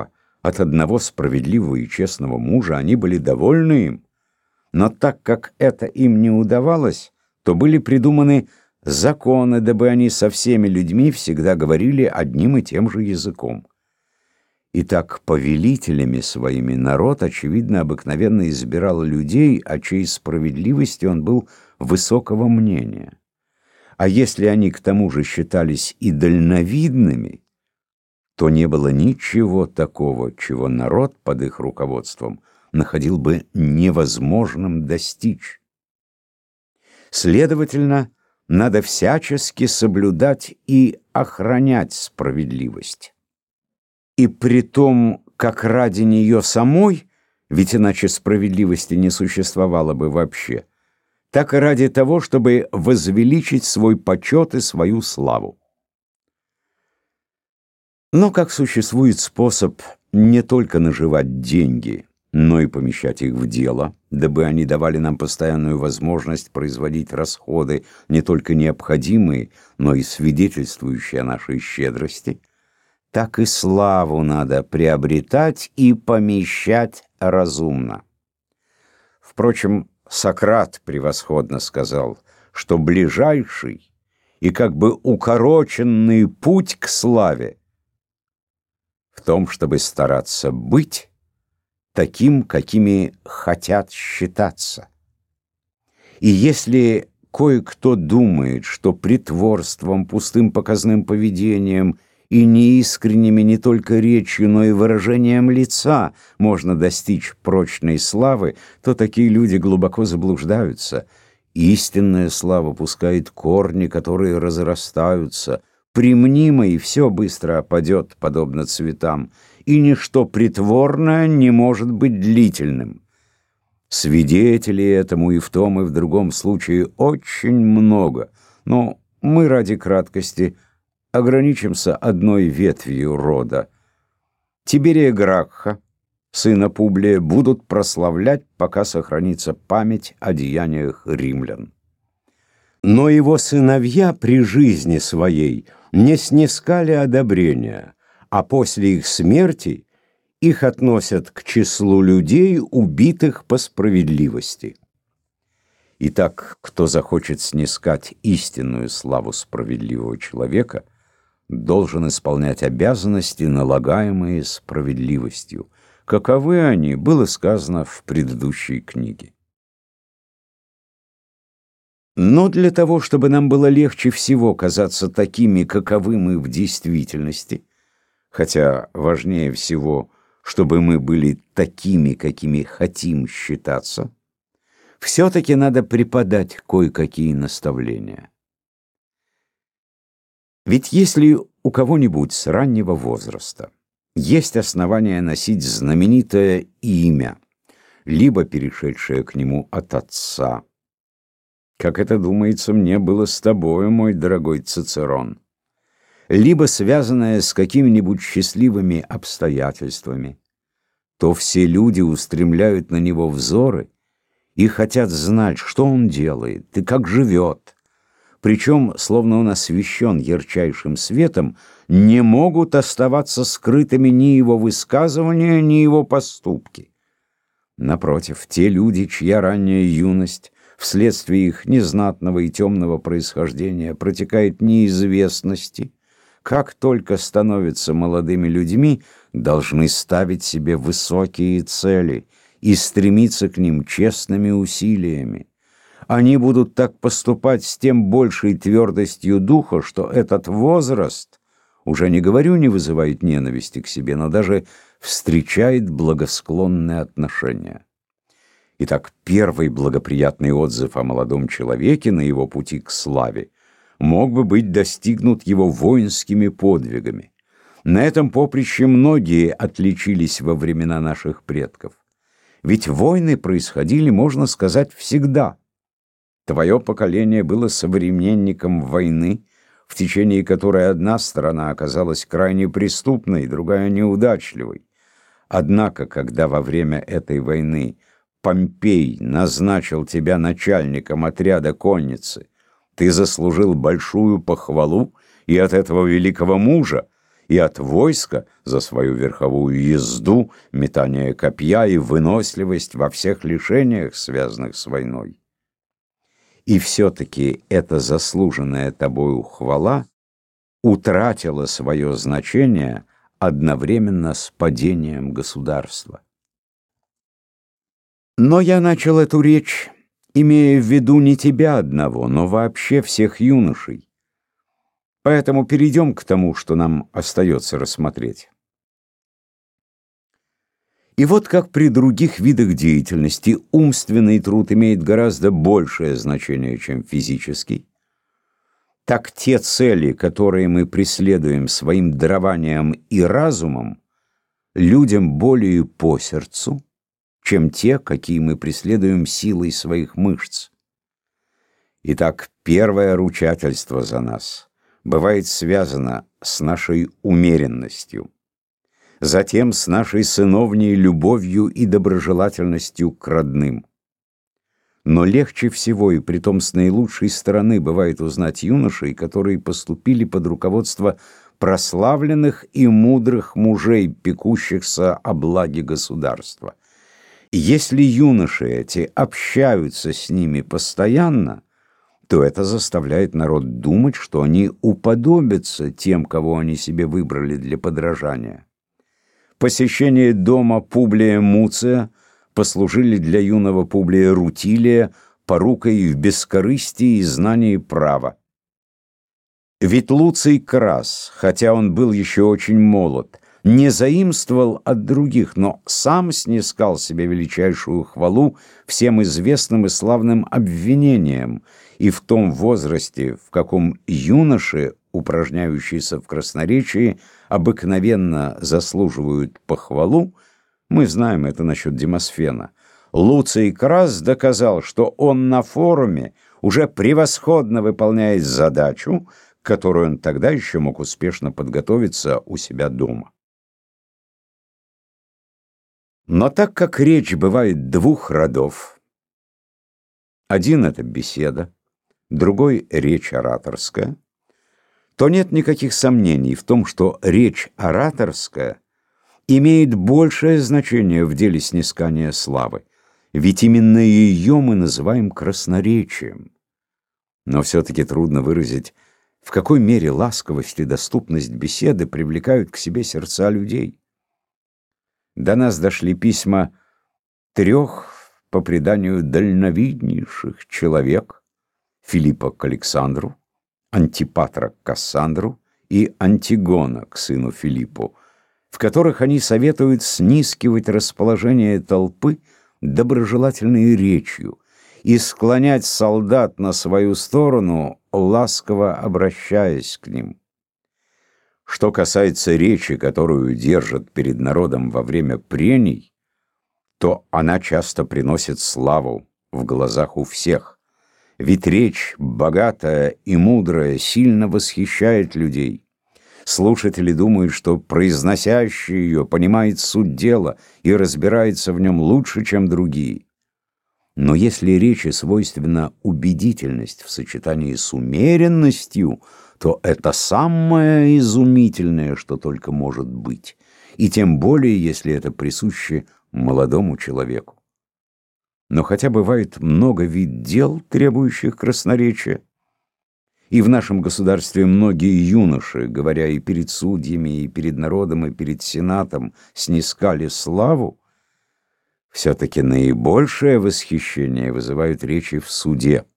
от одного справедливого и честного мужа, они были довольны им. Но так как это им не удавалось, то были придуманы законы, дабы они со всеми людьми всегда говорили одним и тем же языком. Итак, повелителями своими народ, очевидно, обыкновенно избирал людей, о чьей справедливости он был высокого мнения. А если они к тому же считались и дальновидными, то не было ничего такого, чего народ под их руководством находил бы невозможным достичь. Следовательно, надо всячески соблюдать и охранять справедливость. И при том, как ради нее самой, ведь иначе справедливости не существовало бы вообще, так и ради того, чтобы возвеличить свой почет и свою славу. Но как существует способ не только наживать деньги, но и помещать их в дело, дабы они давали нам постоянную возможность производить расходы, не только необходимые, но и свидетельствующие о нашей щедрости, так и славу надо приобретать и помещать разумно. Впрочем, Сократ превосходно сказал, что ближайший и как бы укороченный путь к славе в том, чтобы стараться быть таким, какими хотят считаться. И если кое-кто думает, что притворством, пустым показным поведением и неискренними не только речью, но и выражением лица можно достичь прочной славы, то такие люди глубоко заблуждаются. Истинная слава пускает корни, которые разрастаются. При мнимой все быстро опадет, подобно цветам, и ничто притворное не может быть длительным. Свидетелей этому и в том, и в другом случае очень много, но мы ради краткости ограничимся одной ветвью рода. Тиберия Гракха, сына Публия, будут прославлять, пока сохранится память о деяниях римлян. Но его сыновья при жизни своей не снискали одобрения, а после их смерти их относят к числу людей, убитых по справедливости. Итак, кто захочет снискать истинную славу справедливого человека, должен исполнять обязанности, налагаемые справедливостью. Каковы они, было сказано в предыдущей книге. Но для того, чтобы нам было легче всего казаться такими, каковы мы в действительности, хотя важнее всего, чтобы мы были такими, какими хотим считаться, все-таки надо преподать кое-какие наставления. Ведь если у кого-нибудь с раннего возраста есть основания носить знаменитое имя, либо перешедшее к нему от отца, как это, думается, мне было с тобою, мой дорогой Цицерон, либо связанное с какими-нибудь счастливыми обстоятельствами, то все люди устремляют на него взоры и хотят знать, что он делает и как живет. Причем, словно он освещен ярчайшим светом, не могут оставаться скрытыми ни его высказывания, ни его поступки. Напротив, те люди, чья ранняя юность вследствие их незнатного и темного происхождения протекает неизвестности, как только становятся молодыми людьми, должны ставить себе высокие цели и стремиться к ним честными усилиями. Они будут так поступать с тем большей твердостью духа, что этот возраст, уже не говорю, не вызывает ненависти к себе, но даже встречает благосклонные отношения. Итак, первый благоприятный отзыв о молодом человеке на его пути к славе мог бы быть достигнут его воинскими подвигами. На этом поприще многие отличились во времена наших предков. Ведь войны происходили, можно сказать, всегда. Твое поколение было современником войны, в течение которой одна сторона оказалась крайне преступной, другая неудачливой. Однако, когда во время этой войны Помпей назначил тебя начальником отряда конницы, ты заслужил большую похвалу и от этого великого мужа, и от войска за свою верховую езду, метание копья и выносливость во всех лишениях, связанных с войной. И все-таки эта заслуженная тобою хвала утратила свое значение одновременно с падением государства. Но я начал эту речь, имея в виду не тебя одного, но вообще всех юношей. Поэтому перейдем к тому, что нам остается рассмотреть. И вот как при других видах деятельности умственный труд имеет гораздо большее значение, чем физический, так те цели, которые мы преследуем своим дарованием и разумом, людям более по сердцу, чем те, какие мы преследуем силой своих мышц. Итак, первое ручательство за нас бывает связано с нашей умеренностью, затем с нашей сыновней любовью и доброжелательностью к родным. Но легче всего и притом с наилучшей стороны бывает узнать юношей, которые поступили под руководство прославленных и мудрых мужей, пекущихся о благе государства. И если юноши эти общаются с ними постоянно, то это заставляет народ думать, что они уподобятся тем, кого они себе выбрали для подражания. Посещение дома Публия Муция послужили для юного Публия Рутилия порукой в бескорыстии и знании права. Ведь Луций Крас, хотя он был еще очень молод, не заимствовал от других, но сам снискал себе величайшую хвалу всем известным и славным обвинением, и в том возрасте, в каком юноши, упражняющиеся в красноречии, обыкновенно заслуживают похвалу, мы знаем это насчет Демосфена. Луций Крас доказал, что он на форуме уже превосходно выполняет задачу, к которой он тогда еще мог успешно подготовиться у себя дома. Но так как речь бывает двух родов, один — это беседа, другой — речь ораторская, то нет никаких сомнений в том, что речь ораторская имеет большее значение в деле снискания славы, ведь именно ее мы называем красноречием. Но все-таки трудно выразить, в какой мере ласковость и доступность беседы привлекают к себе сердца людей. До нас дошли письма 3, по преданию, дальновиднейших человек: Филиппа к Александру, Антипатра к Кассандру и Антигона к сыну Филиппу, в которых они советуют снискивать расположение толпы доброжелательной речью и склонять солдат на свою сторону, ласково обращаясь к ним. Что касается речи, которую держат перед народом во время прений, то она часто приносит славу в глазах у всех, ведь речь богатая и мудрая сильно восхищает людей. Слушатели думают, что произносящий ее понимает суть дела и разбирается в нем лучше, чем другие. Но если речи свойственна убедительность в сочетании с умеренностью, то это самое изумительное, что только может быть, и тем более, если это присуще молодому человеку. Но хотя бывает много вид дел, требующих красноречия, и в нашем государстве многие юноши, говоря и перед судьями, и перед народом, и перед сенатом, снискали славу, все-таки наибольшее восхищение вызывают речи в суде.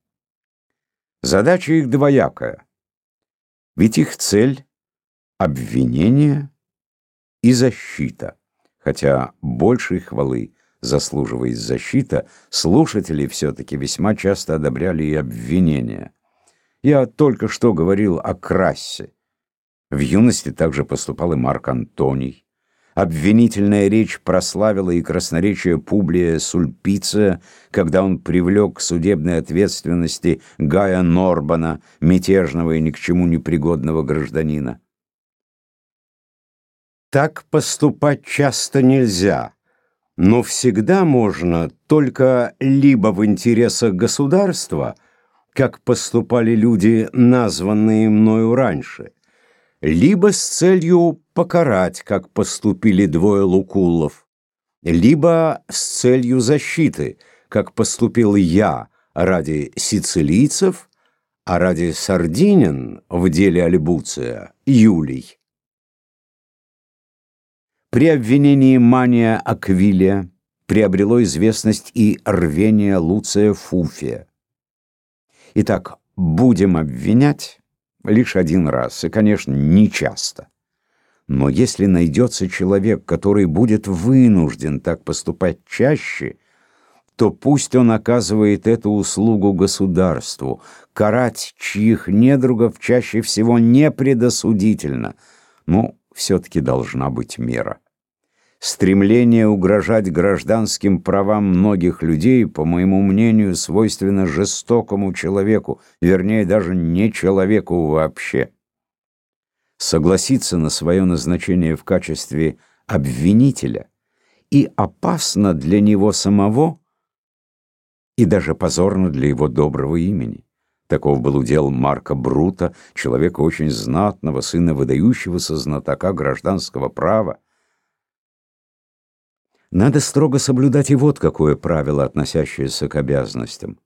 Задача их двоякая, ведь их цель — обвинение и защита. Хотя большей хвалы заслуживает защита, слушатели все-таки весьма часто одобряли и обвинения. Я только что говорил о Крассе. В юности также поступал и Марк Антоний. Обвинительная речь прославила и красноречие Публия Сульпиция, когда он привлек к судебной ответственности Гая Норбана, мятежного и ни к чему непригодного гражданина. Так поступать часто нельзя, но всегда можно только либо в интересах государства, как поступали люди, названные мною раньше, либо с целью покарать, как поступили двое Лукуллов, либо с целью защиты, как поступил я ради сицилийцев, а ради сардинин в деле Алибуция Юлий. При обвинении Мания Аквилия приобрело известность и рвение Луция Фуфия. Итак, будем обвинять лишь один раз, и, конечно, не часто. Но если найдется человек, который будет вынужден так поступать чаще, то пусть он оказывает эту услугу государству. Карать чьих недругов чаще всего не предосудительно, но все-таки должна быть мера. Стремление угрожать гражданским правам многих людей, по моему мнению, свойственно жестокому человеку, вернее, даже не человеку вообще. Согласиться на свое назначение в качестве обвинителя и опасно для него самого, и даже позорно для его доброго имени. Таков был удел Марка Брута, человека очень знатного, сына выдающегося знатока гражданского права. Надо строго соблюдать и вот какое правило, относящееся к обязанностям.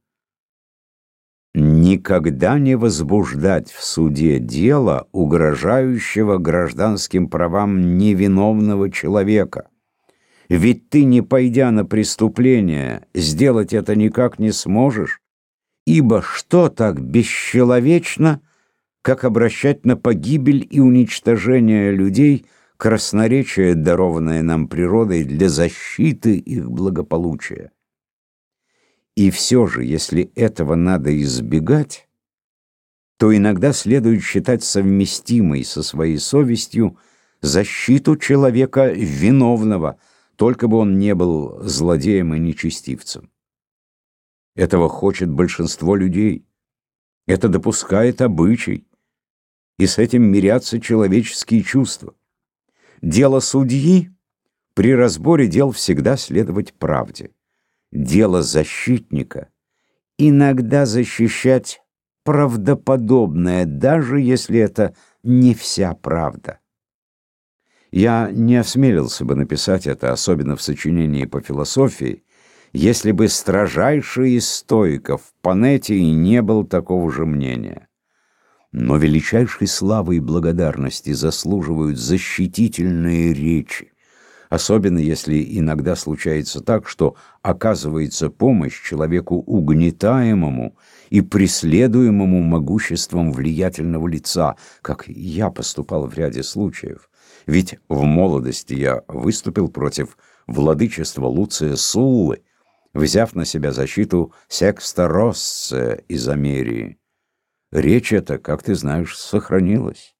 Никогда не возбуждать в суде дело, угрожающего гражданским правам невиновного человека. Ведь ты, не пойдя на преступление, сделать это никак не сможешь, ибо что так бесчеловечно, как обращать на погибель и уничтожение людей красноречие, дарованное нам природой для защиты их благополучия. И все же, если этого надо избегать, то иногда следует считать совместимой со своей совестью защиту человека виновного, только бы он не был злодеем и нечестивцем. Этого хочет большинство людей, это допускает обычай, и с этим мирятся человеческие чувства. Дело судьи при разборе дел всегда следовать правде. Дело защитника иногда защищать правдоподобное, даже если это не вся правда. Я не осмелился бы написать это, особенно в сочинении по философии, если бы строжайший из стоиков Панетий не был такого же мнения. Но величайшей славы и благодарности заслуживают защитительные речи, особенно если иногда случается так, что оказывается помощь человеку угнетаемому и преследуемому могуществом влиятельного лица, как я поступал в ряде случаев. Ведь в молодости я выступил против владычества Луция Суллы, взяв на себя защиту Секста Росса из Америи. Речь эта, как ты знаешь, сохранилась.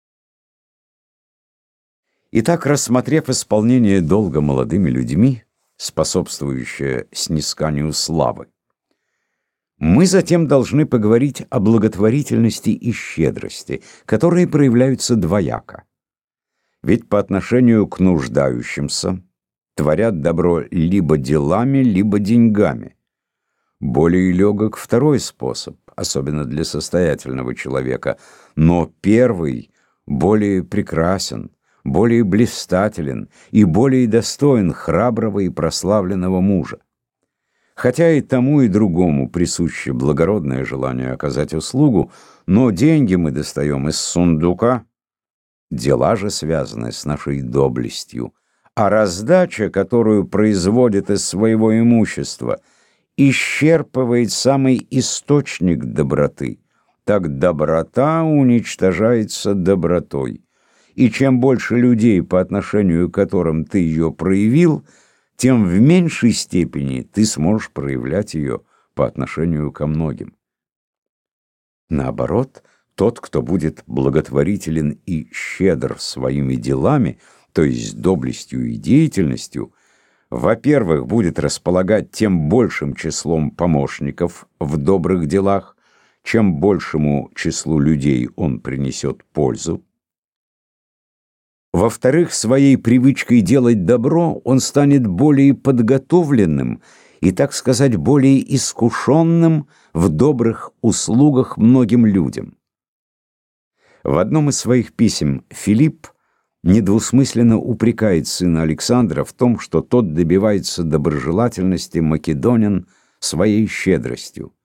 Итак, рассмотрев исполнение долга молодыми людьми, способствующее снисканию славы, мы затем должны поговорить о благотворительности и щедрости, которые проявляются двояко. Ведь по отношению к нуждающимся творят добро либо делами, либо деньгами. Более легок второй способ, особенно для состоятельного человека, но первый более прекрасен, более блистателен и более достоин храброго и прославленного мужа. Хотя и тому, и другому присуще благородное желание оказать услугу, но деньги мы достаем из сундука, дела же связаны с нашей доблестью, а раздача, которую производит из своего имущества, исчерпывает самый источник доброты. Так доброта уничтожается добротой. И чем больше людей, по отношению к которым ты ее проявил, тем в меньшей степени ты сможешь проявлять ее по отношению ко многим. Наоборот, тот, кто будет благотворителен и щедр своими делами, то есть доблестью и деятельностью, во-первых, будет располагать тем большим числом помощников в добрых делах, чем большему числу людей он принесет пользу. Во-вторых, своей привычкой делать добро он станет более подготовленным и, так сказать, более искушенным в добрых услугах многим людям. В одном из своих писем Филипп недвусмысленно упрекает сына Александра в том, что тот добивается доброжелательности македонян своей щедростью.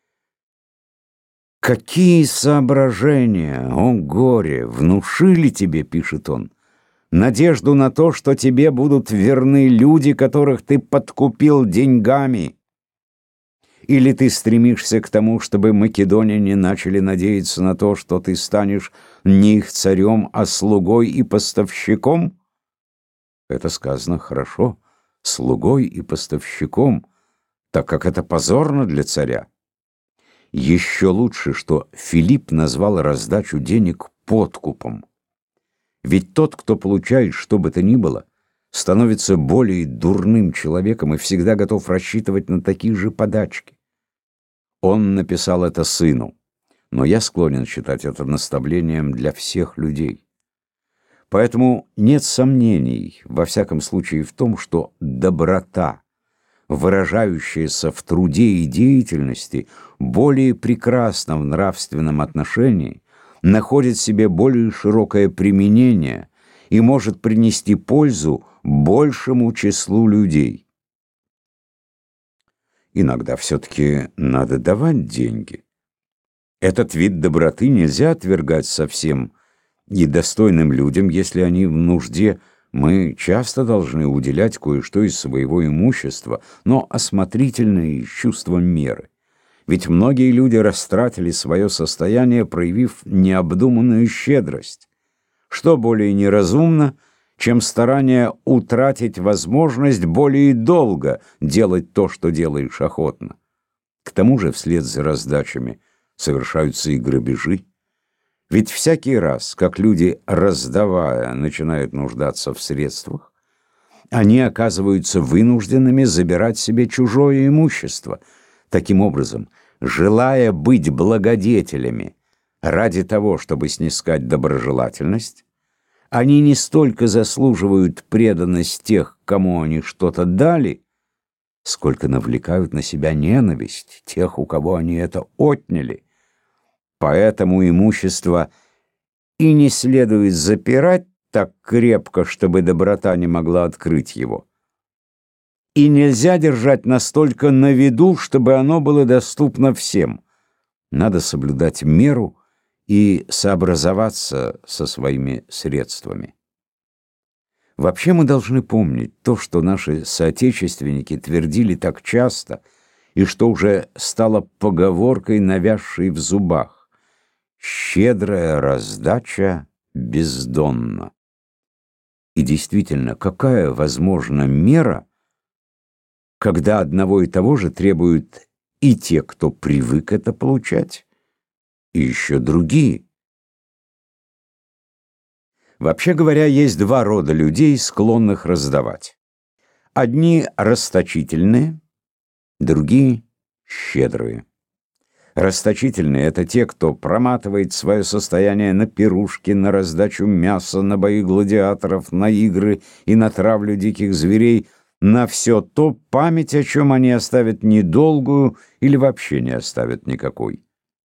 «Какие соображения, о горе, внушили тебе, — пишет он, — надежду на то, что тебе будут верны люди, которых ты подкупил деньгами? Или ты стремишься к тому, чтобы македоняне начали надеяться на то, что ты станешь не их царем, а слугой и поставщиком?» Это сказано хорошо, слугой и поставщиком, так как это позорно для царя. Еще лучше, что Филипп назвал раздачу денег подкупом. Ведь тот, кто получает что бы то ни было, становится более дурным человеком и всегда готов рассчитывать на такие же подачки. Он написал это сыну, но я склонен считать это наставлением для всех людей. Поэтому нет сомнений, во всяком случае, в том, что доброта, выражающаяся в труде и деятельности, более прекрасна в нравственном отношении, находит в себе более широкое применение и может принести пользу большему числу людей. Иногда все-таки надо давать деньги. Этот вид доброты нельзя отвергать совсем, и достойным людям, если они в нужде, мы часто должны уделять кое-что из своего имущества, но осмотрительно и с чувством меры. Ведь многие люди растратили свое состояние, проявив необдуманную щедрость. Что более неразумно, чем старание утратить возможность более долго делать то, что делаешь охотно? К тому же вслед за раздачами совершаются и грабежи. Ведь всякий раз, как люди, раздавая, начинают нуждаться в средствах, они оказываются вынужденными забирать себе чужое имущество. Таким образом, желая быть благодетелями ради того, чтобы снискать доброжелательность, они не столько заслуживают преданность тех, кому они что-то дали, сколько навлекают на себя ненависть тех, у кого они это отняли. Поэтому имущество и не следует запирать так крепко, чтобы доброта не могла открыть его. И нельзя держать настолько на виду, чтобы оно было доступно всем. Надо соблюдать меру и сообразоваться со своими средствами. Вообще мы должны помнить то, что наши соотечественники твердили так часто, и что уже стало поговоркой, навязшей в зубах: «Щедрая раздача бездонна». И действительно, какая возможна мера, когда одного и того же требуют и те, кто привык это получать, и еще другие? Вообще говоря, есть два рода людей, склонных раздавать. Одни расточительные, другие щедрые. Расточительные — это те, кто проматывает свое состояние на пирушки, на раздачу мяса, на бои гладиаторов, на игры и на травлю диких зверей, на все то, память о чем они оставят недолгую или вообще не оставят никакой.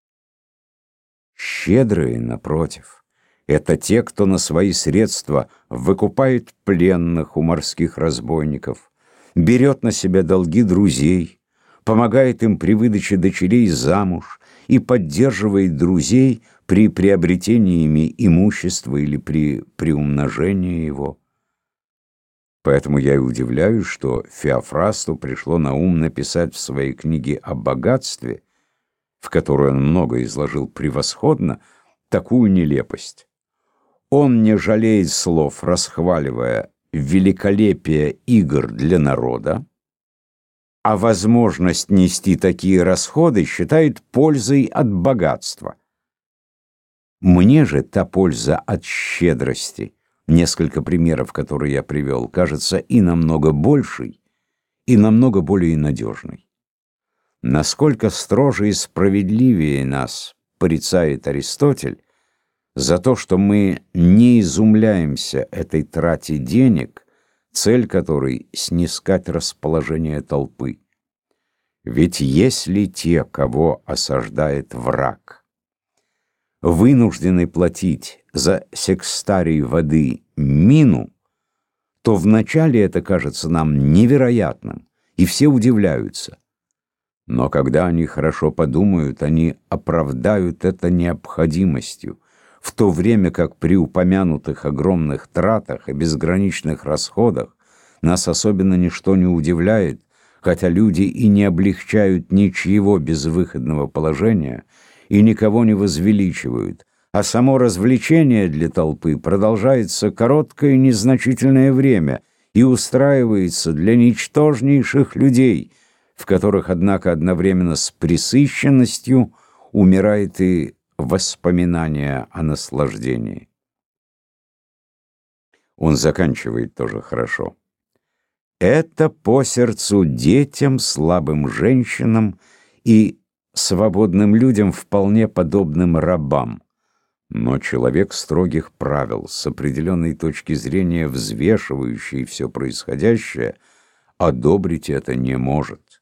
Щедрые, напротив, это те, кто на свои средства выкупает пленных у морских разбойников, берет на себя долги друзей, помогает им при выдаче дочерей замуж и поддерживает друзей при приобретении ими имущества или при приумножении его. Поэтому я и удивляюсь, что Феофрасту пришло на ум написать в своей книге о богатстве, в которой он много изложил превосходно, такую нелепость. Он не жалеет слов, расхваливая великолепие игр для народа, а возможность нести такие расходы считает пользой от богатства. Мне же та польза от щедрости, несколько примеров, которые я привел, кажется и намного большей, и намного более надежной. Насколько строже и справедливее нас порицает Аристотель за то, что мы не изумляемся этой трате денег, цель которой — снискать расположение толпы. Ведь если те, кого осаждает враг, вынуждены платить за секстарий воды мину, то вначале это кажется нам невероятным, и все удивляются. Но когда они хорошо подумают, они оправдают это необходимостью, в то время как при упомянутых огромных тратах и безграничных расходах нас особенно ничто не удивляет, хотя люди и не облегчают ничьего безвыходного положения и никого не возвеличивают, а само развлечение для толпы продолжается короткое и незначительное время и устраивается для ничтожнейших людей, в которых, однако, одновременно с пресыщенностью умирает и воспоминание о наслаждении. Он заканчивает тоже хорошо. Это по сердцу детям, слабым женщинам и свободным людям, вполне подобным рабам. Но человек строгих правил, с определенной точки зрения взвешивающий все происходящее, одобрить это не может.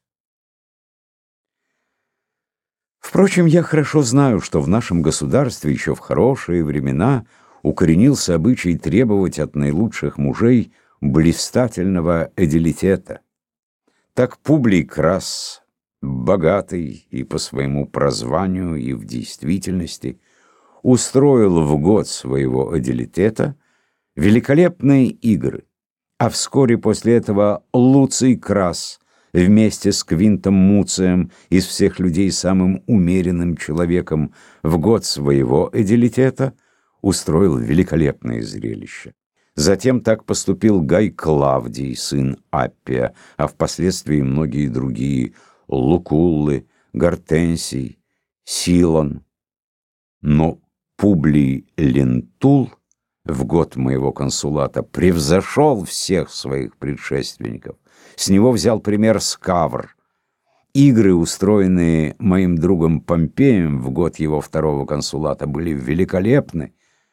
Впрочем, я хорошо знаю, что в нашем государстве еще в хорошие времена укоренился обычай требовать от наилучших мужей блистательного эдилитета. Так Публий Крас, богатый и по своему прозванию, и в действительности, устроил в год своего эдилитета великолепные игры, а вскоре после этого Луций Крас вместе с Квинтом Муцием, из всех людей самым умеренным человеком, в год своего эдилитета устроил великолепное зрелище. Затем так поступил Гай Клавдий, сын Аппия, а впоследствии многие другие — Лукуллы, Гортенсий, Силон. Но Публий Лентул в год моего консулата превзошел всех своих предшественников. С него взял пример Скавр. Игры, устроенные моим другом Помпеем в год его второго консулата, были великолепны.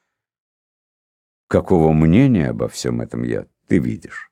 Какого мнения обо всем этом ты видишь.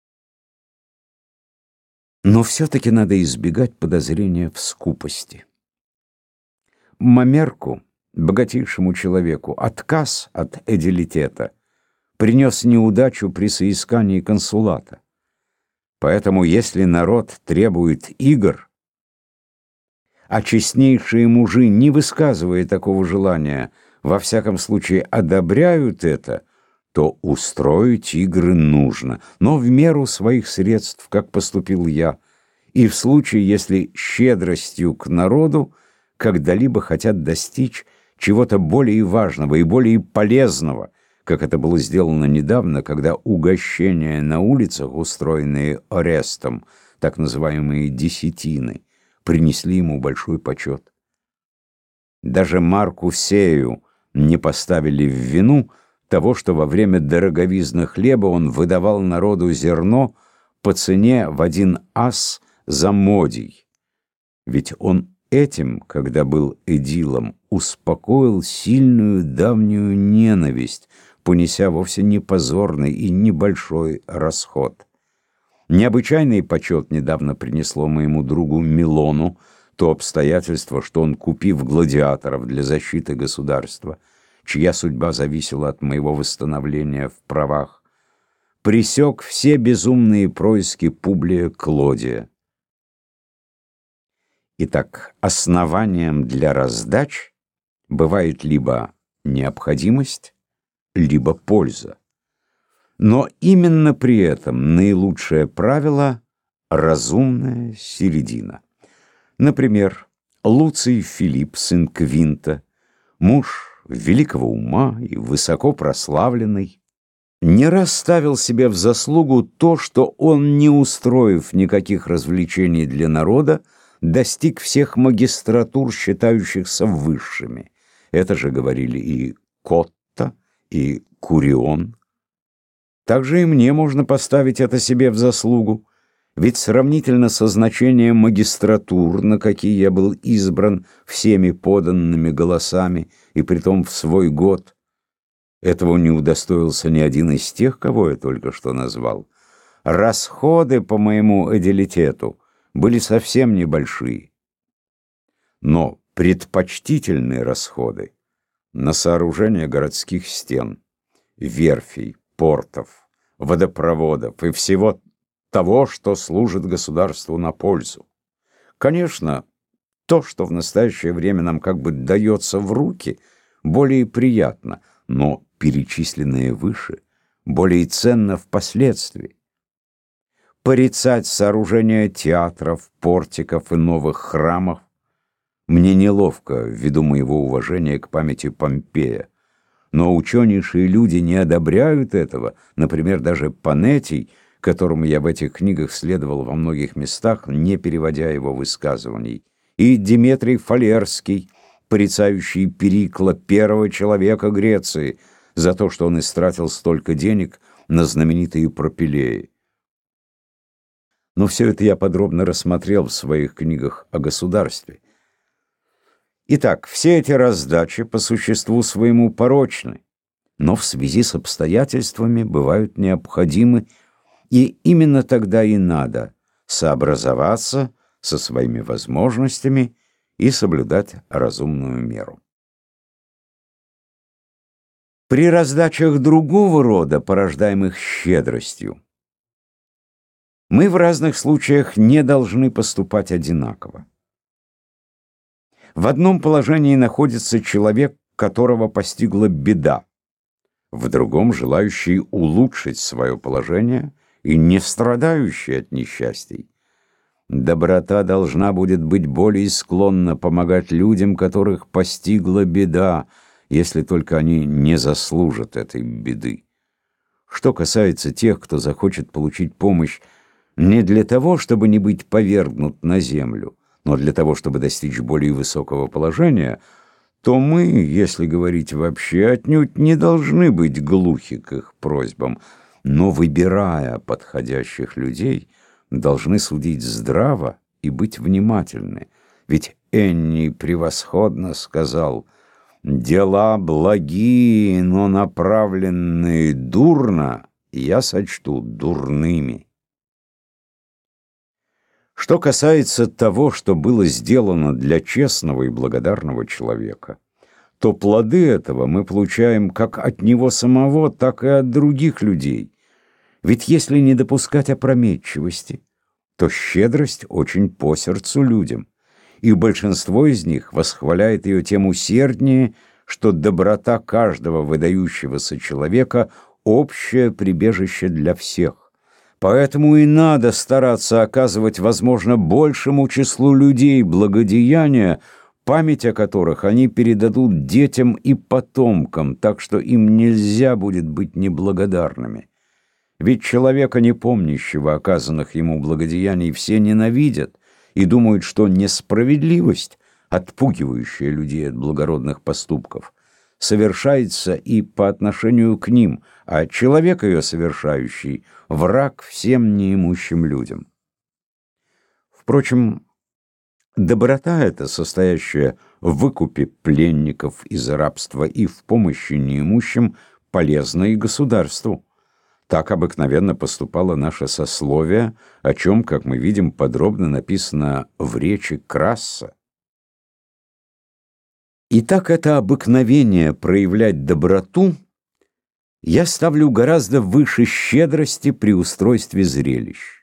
Но все-таки надо избегать подозрения в скупости. Мамерку, богатейшему человеку, отказ от эдилитета принес неудачу при соискании консулата. Поэтому, если народ требует игр, а честнейшие мужи, не высказывая такого желания, во всяком случае одобряют это, то устроить игры нужно, но в меру своих средств, как поступил я, и в случае, если щедростью к народу когда-либо хотят достичь чего-то более важного и более полезного, как это было сделано недавно, когда угощения на улицах, устроенные Орестом, так называемые десятины, принесли ему большой почет. Даже Марку Сею не поставили в вину того, что во время дороговизны хлеба он выдавал народу зерно по цене в 1 ас за модий. Ведь он этим, когда был эдилом, успокоил сильную давнюю ненависть, понеся вовсе не позорный и небольшой расход. Необычайный почет недавно принесло моему другу Милону то обстоятельство, что он, купив гладиаторов для защиты государства, чья судьба зависела от моего восстановления в правах, пресек все безумные происки Публия Клодия. Итак, основанием для раздач бывает либо необходимость, либо польза. Но именно при этом наилучшее правило — разумная середина. Например, Луций Филипп, сын Квинта, муж великого ума и высоко прославленный, не раз ставил себе в заслугу то, что он, не устроив никаких развлечений для народа, достиг всех магистратур, считающихся высшими. Это же говорили и Котта, и Курион. Также и мне можно поставить это себе в заслугу, ведь сравнительно со значением магистратур, на какие я был избран всеми поданными голосами, и притом в свой год, этого не удостоился ни один из тех, кого я только что назвал. Расходы по моему эдилитету были совсем небольшие. Но предпочтительные расходы на сооружение городских стен, верфей, портов, водопроводов и всего того, что служит государству на пользу. Конечно, то, что в настоящее время нам как бы дается в руки, более приятно, но перечисленное выше более ценно впоследствии. Порицать сооружение театров, портиков и новых храмов мне неловко ввиду моего уважения к памяти Помпея. Но ученейшие люди не одобряют этого, например, даже Панетий, которому я в этих книгах следовал во многих местах, не переводя его высказываний, и Диметрий Фалерский, порицающий Перикла, первого человека Греции, за то, что он истратил столько денег на знаменитые пропилеи. Но все это я подробно рассмотрел в своих книгах о государстве. Итак, все эти раздачи по существу своему порочны, но в связи с обстоятельствами бывают необходимы, и именно тогда и надо сообразоваться со своими возможностями и соблюдать разумную меру. При раздачах другого рода, порождаемых щедростью, мы в разных случаях не должны поступать одинаково. В одном положении находится человек, которого постигла беда, в другом желающий улучшить свое положение и не страдающий от несчастий. Доброта должна будет быть более склонна помогать людям, которых постигла беда, если только они не заслужат этой беды. Что касается тех, кто захочет получить помощь не для того, чтобы не быть повергнут на землю, но для того, чтобы достичь более высокого положения, то мы, если говорить вообще, отнюдь не должны быть глухи к их просьбам, но, выбирая подходящих людей, должны судить здраво и быть внимательны. Ведь Энний превосходно сказал: «Дела благие, но направленные дурно, я сочту дурными». Что касается того, что было сделано для честного и благодарного человека, то плоды этого мы получаем как от него самого, так и от других людей. Ведь если не допускать опрометчивости, то щедрость очень по сердцу людям, и большинство из них восхваляет ее тем усерднее, что доброта каждого выдающегося человека – общее прибежище для всех. Поэтому и надо стараться оказывать, возможно, большему числу людей благодеяния, память о которых они передадут детям и потомкам, так что им нельзя будет быть неблагодарными. Ведь человека, не помнящего оказанных ему благодеяний, все ненавидят и думают, что несправедливость, отпугивающая людей от благородных поступков, совершается и по отношению к ним, а человек ее совершающий – враг всем неимущим людям. Впрочем, доброта эта, состоящая в выкупе пленников из рабства и в помощи неимущим, полезна и государству. Так обыкновенно поступало наше сословие, о чем, как мы видим, подробно написано в речи Красса. Итак, это обыкновение проявлять доброту я ставлю гораздо выше щедрости при устройстве зрелищ.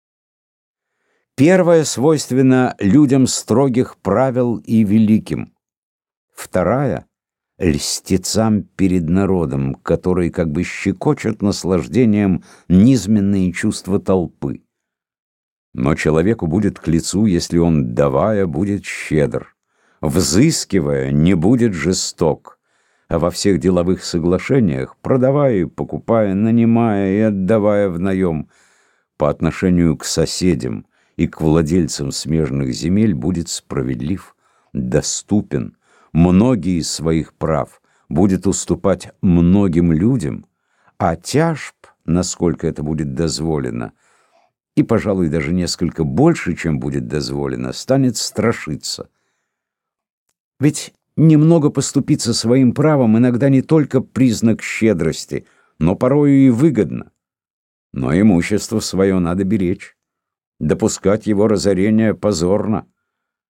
Первая свойственна людям строгих правил и великим. Вторая — льстецам перед народом, которые как бы щекочут наслаждением низменные чувства толпы. Но человеку будет к лицу, если он, давая, будет щедр, взыскивая, не будет жесток, а во всех деловых соглашениях, продавая и покупая, нанимая и отдавая в наем, по отношению к соседям и к владельцам смежных земель будет справедлив, доступен, многие из своих прав будет уступать многим людям, а тяжб, насколько это будет дозволено, и, пожалуй, даже несколько больше, чем будет дозволено, станет страшиться. Ведь немного поступиться своим правом иногда не только признак щедрости, но порою и выгодно. Но имущество свое надо беречь. Допускать его разорение позорно.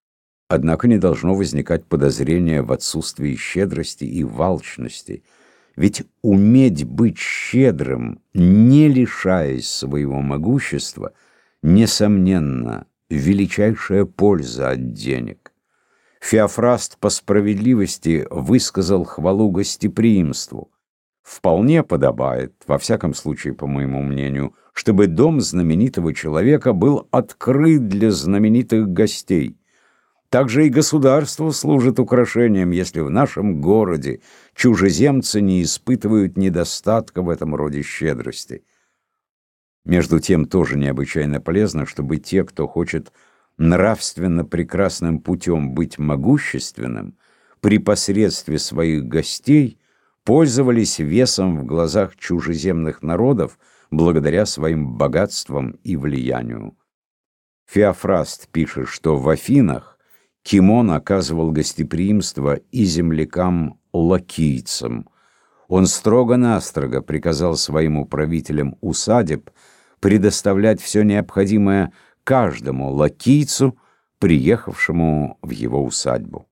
Однако не должно возникать подозрения в отсутствии щедрости и алчности. Ведь уметь быть щедрым, не лишаясь своего могущества, несомненно, величайшая польза от денег. Феофраст по справедливости высказал хвалу гостеприимству. Вполне подобает, во всяком случае, по моему мнению, чтобы дом знаменитого человека был открыт для знаменитых гостей. Также и государство служит украшением, если в нашем городе чужеземцы не испытывают недостатка в этом роде щедрости. Между тем тоже необычайно полезно, чтобы те, кто хочет нравственно прекрасным путем быть могущественным, при посредстве своих гостей пользовались весом в глазах чужеземных народов благодаря своим богатствам и влиянию. Феофраст пишет, что в Афинах Кимон оказывал гостеприимство и землякам-лакийцам. Он строго-настрого приказал своим управителям усадеб предоставлять все необходимое каждому лакийцу, приехавшему в его усадьбу.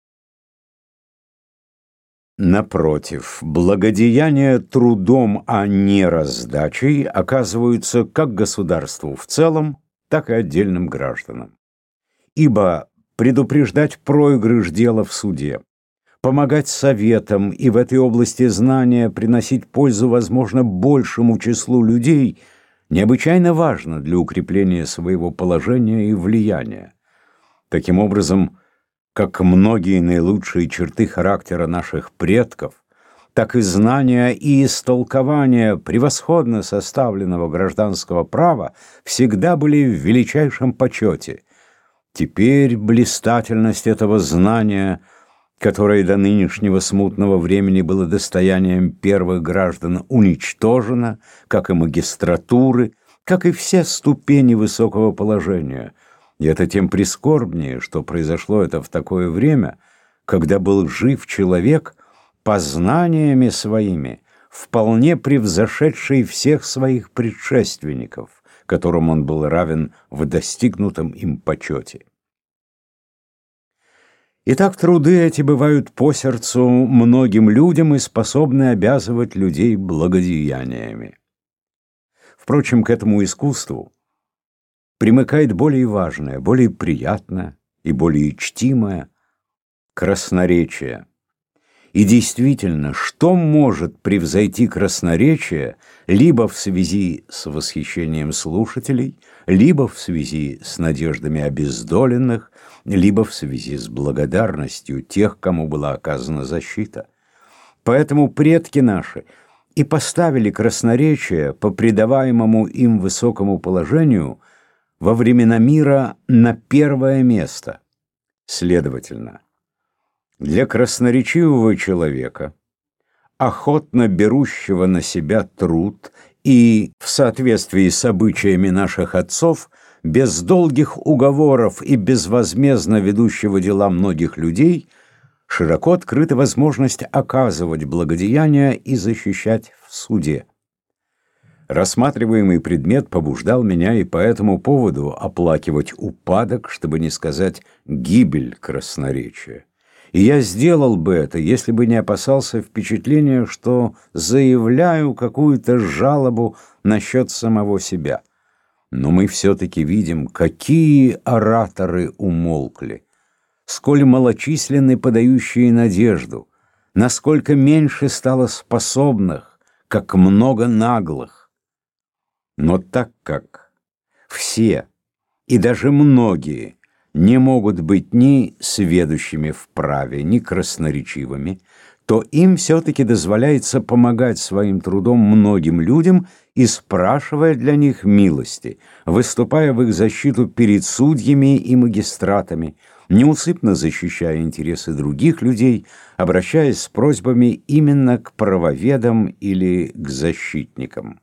Напротив, благодеяния трудом, а не раздачей оказываются как государству в целом, так и отдельным гражданам. Ибо предупреждать проигрыш дела в суде, помогать советам и в этой области знания приносить пользу, возможно, большему числу людей необычайно важно для укрепления своего положения и влияния. Таким образом, как многие наилучшие черты характера наших предков, так и знания и истолкования превосходно составленного гражданского права всегда были в величайшем почете. Теперь блистательность этого знания, которое до нынешнего смутного времени было достоянием первых граждан, уничтожена, как и магистратуры, как и все ступени высокого положения. И это тем прискорбнее, что произошло это в такое время, когда был жив человек, познаниями своими, вполне превзошедший всех своих предшественников, которым он был равен в достигнутом им почете. Итак, труды эти бывают по сердцу многим людям и способны обязывать людей благодеяниями. Впрочем, к этому искусству примыкает более важное, более приятное и более чтимое красноречие. И действительно, что может превзойти красноречие либо в связи с восхищением слушателей, либо в связи с надеждами обездоленных, либо в связи с благодарностью тех, кому была оказана защита? Поэтому предки наши и поставили красноречие по придаваемому им высокому положению во времена мира на первое место. Следовательно, для красноречивого человека, охотно берущего на себя труд и, в соответствии с обычаями наших отцов, без долгих уговоров и безвозмездно ведущего дела многих людей, широко открыта возможность оказывать благодеяния и защищать в суде. Рассматриваемый предмет побуждал меня и по этому поводу оплакивать упадок, чтобы не сказать гибель красноречия. И я сделал бы это, если бы не опасался впечатления, что заявляю какую-то жалобу насчет самого себя. Но мы все-таки видим, какие ораторы умолкли, сколь малочисленны подающие надежду, насколько меньше стало способных, как много наглых. Но так как все и даже многие не могут быть ни сведущими в праве, ни красноречивыми, то им все-таки дозволяется помогать своим трудом многим людям и спрашивая для них милости, выступая в их защиту перед судьями и магистратами, неусыпно защищая интересы других людей, обращаясь с просьбами именно к правоведам или к защитникам.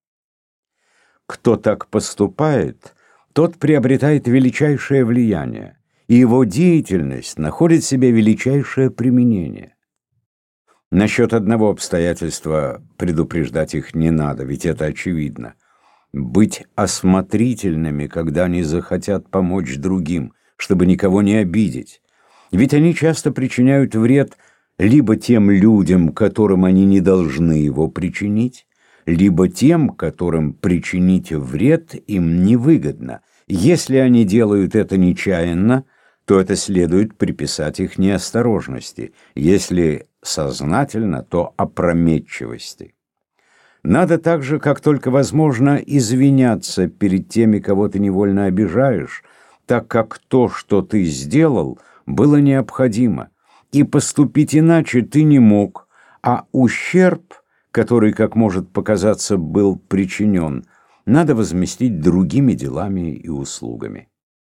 Кто так поступает, тот приобретает величайшее влияние, и его деятельность находит себе величайшее применение. Насчет одного обстоятельства предупреждать их не надо, ведь это очевидно. Быть осмотрительными, когда они захотят помочь другим, чтобы никого не обидеть. Ведь они часто причиняют вред либо тем людям, которым они не должны его причинить, либо тем, которым причинить вред им невыгодно. Если они делают это нечаянно, то это следует приписать их неосторожности, если сознательно, то опрометчивости. Надо также, как только возможно, извиняться перед теми, кого ты невольно обижаешь, так как то, что ты сделал, было необходимо, и поступить иначе ты не мог, а ущерб, который, как может показаться, был причинен, надо возместить другими делами и услугами.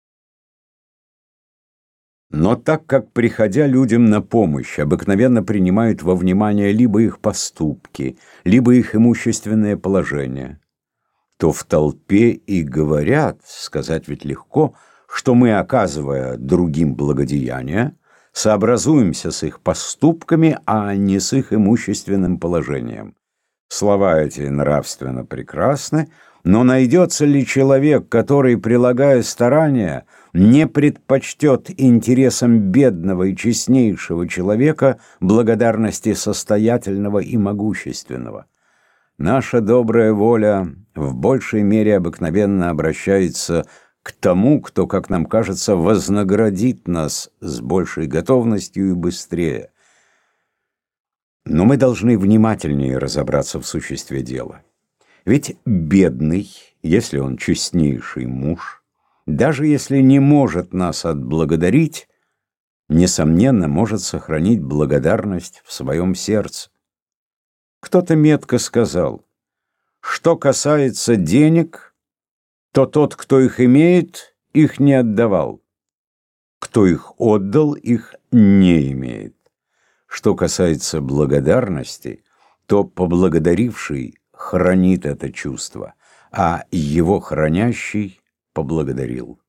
Но так как, приходя людям на помощь, обыкновенно принимают во внимание либо их поступки, либо их имущественное положение, то в толпе и говорят, сказать ведь легко, что мы, оказывая другим благодеяние, сообразуемся с их поступками, а не с их имущественным положением. Слова эти нравственно прекрасны, но найдется ли человек, который, прилагая старания, не предпочтет интересам бедного и честнейшего человека благодарности состоятельного и могущественного? Наша добрая воля в большей мере обыкновенно обращается к тому, кто, как нам кажется, вознаградит нас с большей готовностью и быстрее. Но мы должны внимательнее разобраться в существе дела. Ведь бедный, если он честнейший муж, даже если не может нас отблагодарить, несомненно, может сохранить благодарность в своем сердце. Кто-то метко сказал: что касается денег, то тот, кто их имеет, их не отдавал. Кто их отдал, их не имеет. Что касается благодарности, то поблагодаривший хранит это чувство, а его хранящий поблагодарил.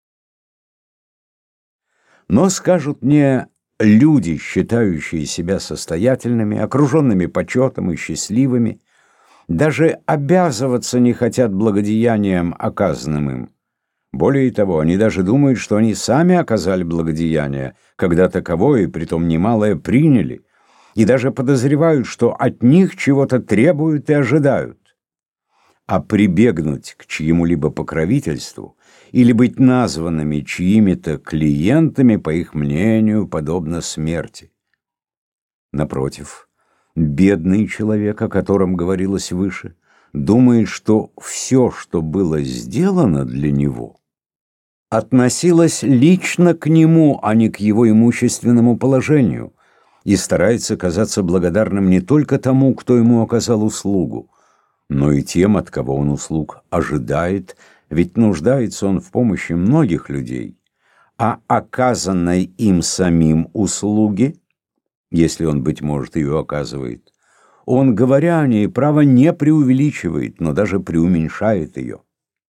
Но скажут мне люди, считающие себя состоятельными, окруженными почетом и счастливыми, даже обязываться не хотят благодеянием, оказанным им. Более того, они даже думают, что они сами оказали благодеяние, когда таковое, и притом немалое, приняли, и даже подозревают, что от них чего-то требуют и ожидают. А прибегнуть к чьему-либо покровительству или быть названными чьими-то клиентами, по их мнению, подобно смерти. Напротив, бедный человек, о котором говорилось выше, думает, что все, что было сделано для него, относилось лично к нему, а не к его имущественному положению, и старается казаться благодарным не только тому, кто ему оказал услугу, но и тем, от кого он услуг ожидает, ведь нуждается он в помощи многих людей, а оказанной им самим услуги, если он, быть может, ее оказывает, он, говоря о ней, право не преувеличивает, но даже преуменьшает ее.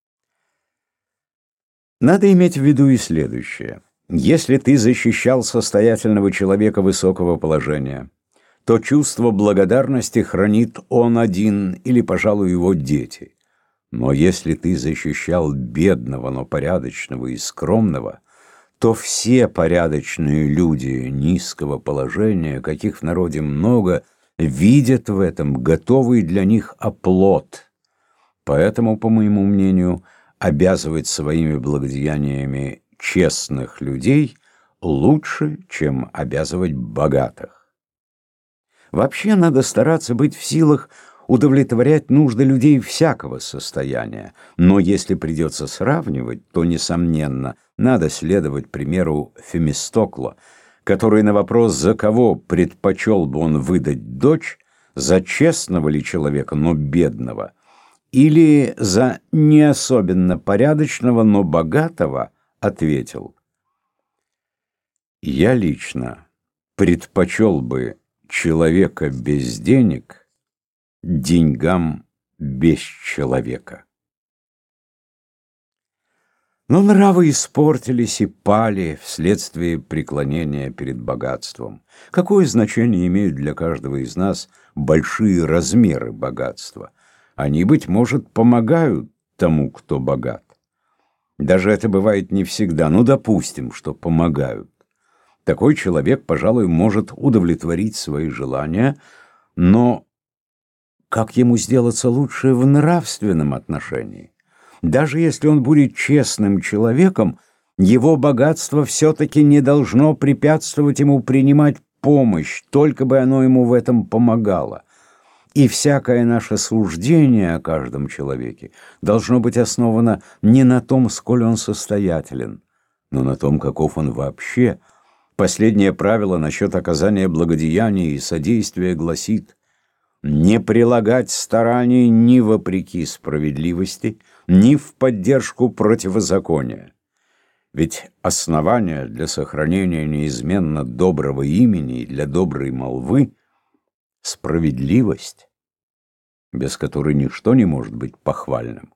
Надо иметь в виду и следующее. Если ты защищал состоятельного человека высокого положения, то чувство благодарности хранит он один или, пожалуй, его дети. Но если ты защищал бедного, но порядочного и скромного, то все порядочные люди низкого положения, каких в народе много, видят в этом готовый для них оплот. Поэтому, по моему мнению, обязывать своими благодеяниями честных людей лучше, чем обязывать богатых. Вообще надо стараться быть в силах удовлетворять нужды людей всякого состояния, но если придется сравнивать, то, несомненно, надо следовать примеру Фемистокла, который на вопрос, за кого предпочел бы он выдать дочь, за честного ли человека, но бедного, или за не особенно порядочного, но богатого, ответил: «Я лично предпочел бы человека без денег деньгам без человека». Но нравы испортились и пали вследствие преклонения перед богатством. Какое значение имеют для каждого из нас большие размеры богатства? Они, быть может, помогают тому, кто богат. Даже это бывает не всегда. Ну, допустим, что помогают. Такой человек, пожалуй, может удовлетворить свои желания, но как ему сделаться лучше в нравственном отношении? Даже если он будет честным человеком, его богатство все-таки не должно препятствовать ему принимать помощь, только бы оно ему в этом помогало. И всякое наше суждение о каждом человеке должно быть основано не на том, сколь он состоятелен, но на том, каков он вообще. Последнее правило насчет оказания благодеяния и содействия гласит: не прилагать стараний ни вопреки справедливости, ни в поддержку противозакония. Ведь основание для сохранения неизменно доброго имени и для доброй молвы — справедливость, без которой ничто не может быть похвальным.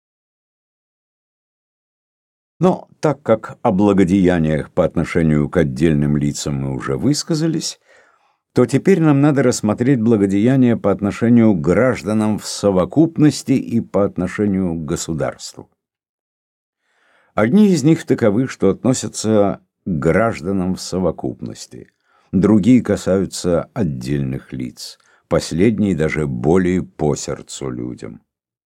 Но так как о благодеяниях по отношению к отдельным лицам мы уже высказались, то теперь нам надо рассмотреть благодеяния по отношению к гражданам в совокупности и по отношению к государству. Одни из них таковы, что относятся к гражданам в совокупности, другие касаются отдельных лиц, последние даже более по сердцу людям.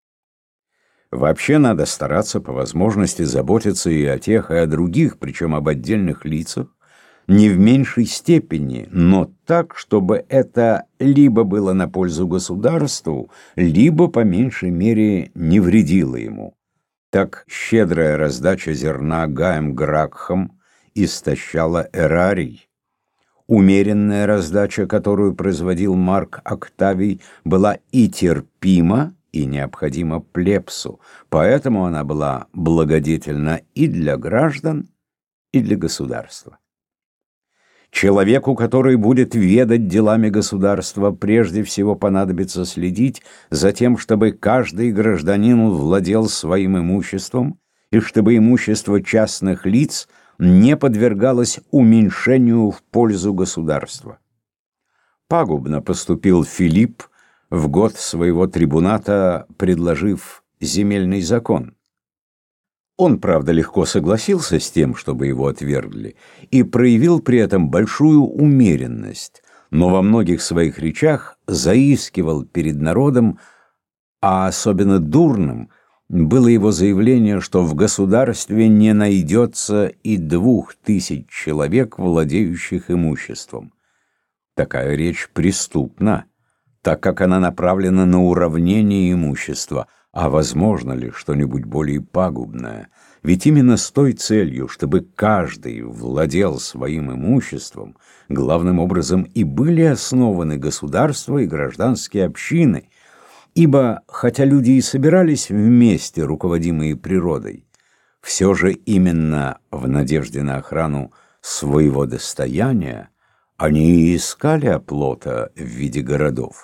Вообще надо стараться по возможности заботиться и о тех, и о других, причем об отдельных лицах, не в меньшей степени, но так, чтобы это либо было на пользу государству, либо, по меньшей мере, не вредило ему. Так щедрая раздача зерна Гаем Гракхом истощала эрарий. Умеренная раздача, которую производил Марк Октавий, была и терпима, и необходима плебсу, поэтому она была благодетельна и для граждан, и для государства. Человеку, который будет ведать делами государства, прежде всего понадобится следить за тем, чтобы каждый гражданин владел своим имуществом, и чтобы имущество частных лиц не подвергалось уменьшению в пользу государства. Пагубно поступил Филипп, в год своего трибуната предложив земельный закон. Он, правда, легко согласился с тем, чтобы его отвергли, и проявил при этом большую умеренность, но во многих своих речах заискивал перед народом, а особенно дурным было его заявление, что в государстве не найдется и 2000 человек, владеющих имуществом. Такая речь преступна, так как она направлена на уравнение имущества. А возможно ли что-нибудь более пагубное? Ведь именно с той целью, чтобы каждый владел своим имуществом, главным образом и были основаны государства и гражданские общины. Ибо, хотя люди и собирались вместе, руководимые природой, все же именно в надежде на охрану своего достояния они и искали оплота в виде городов.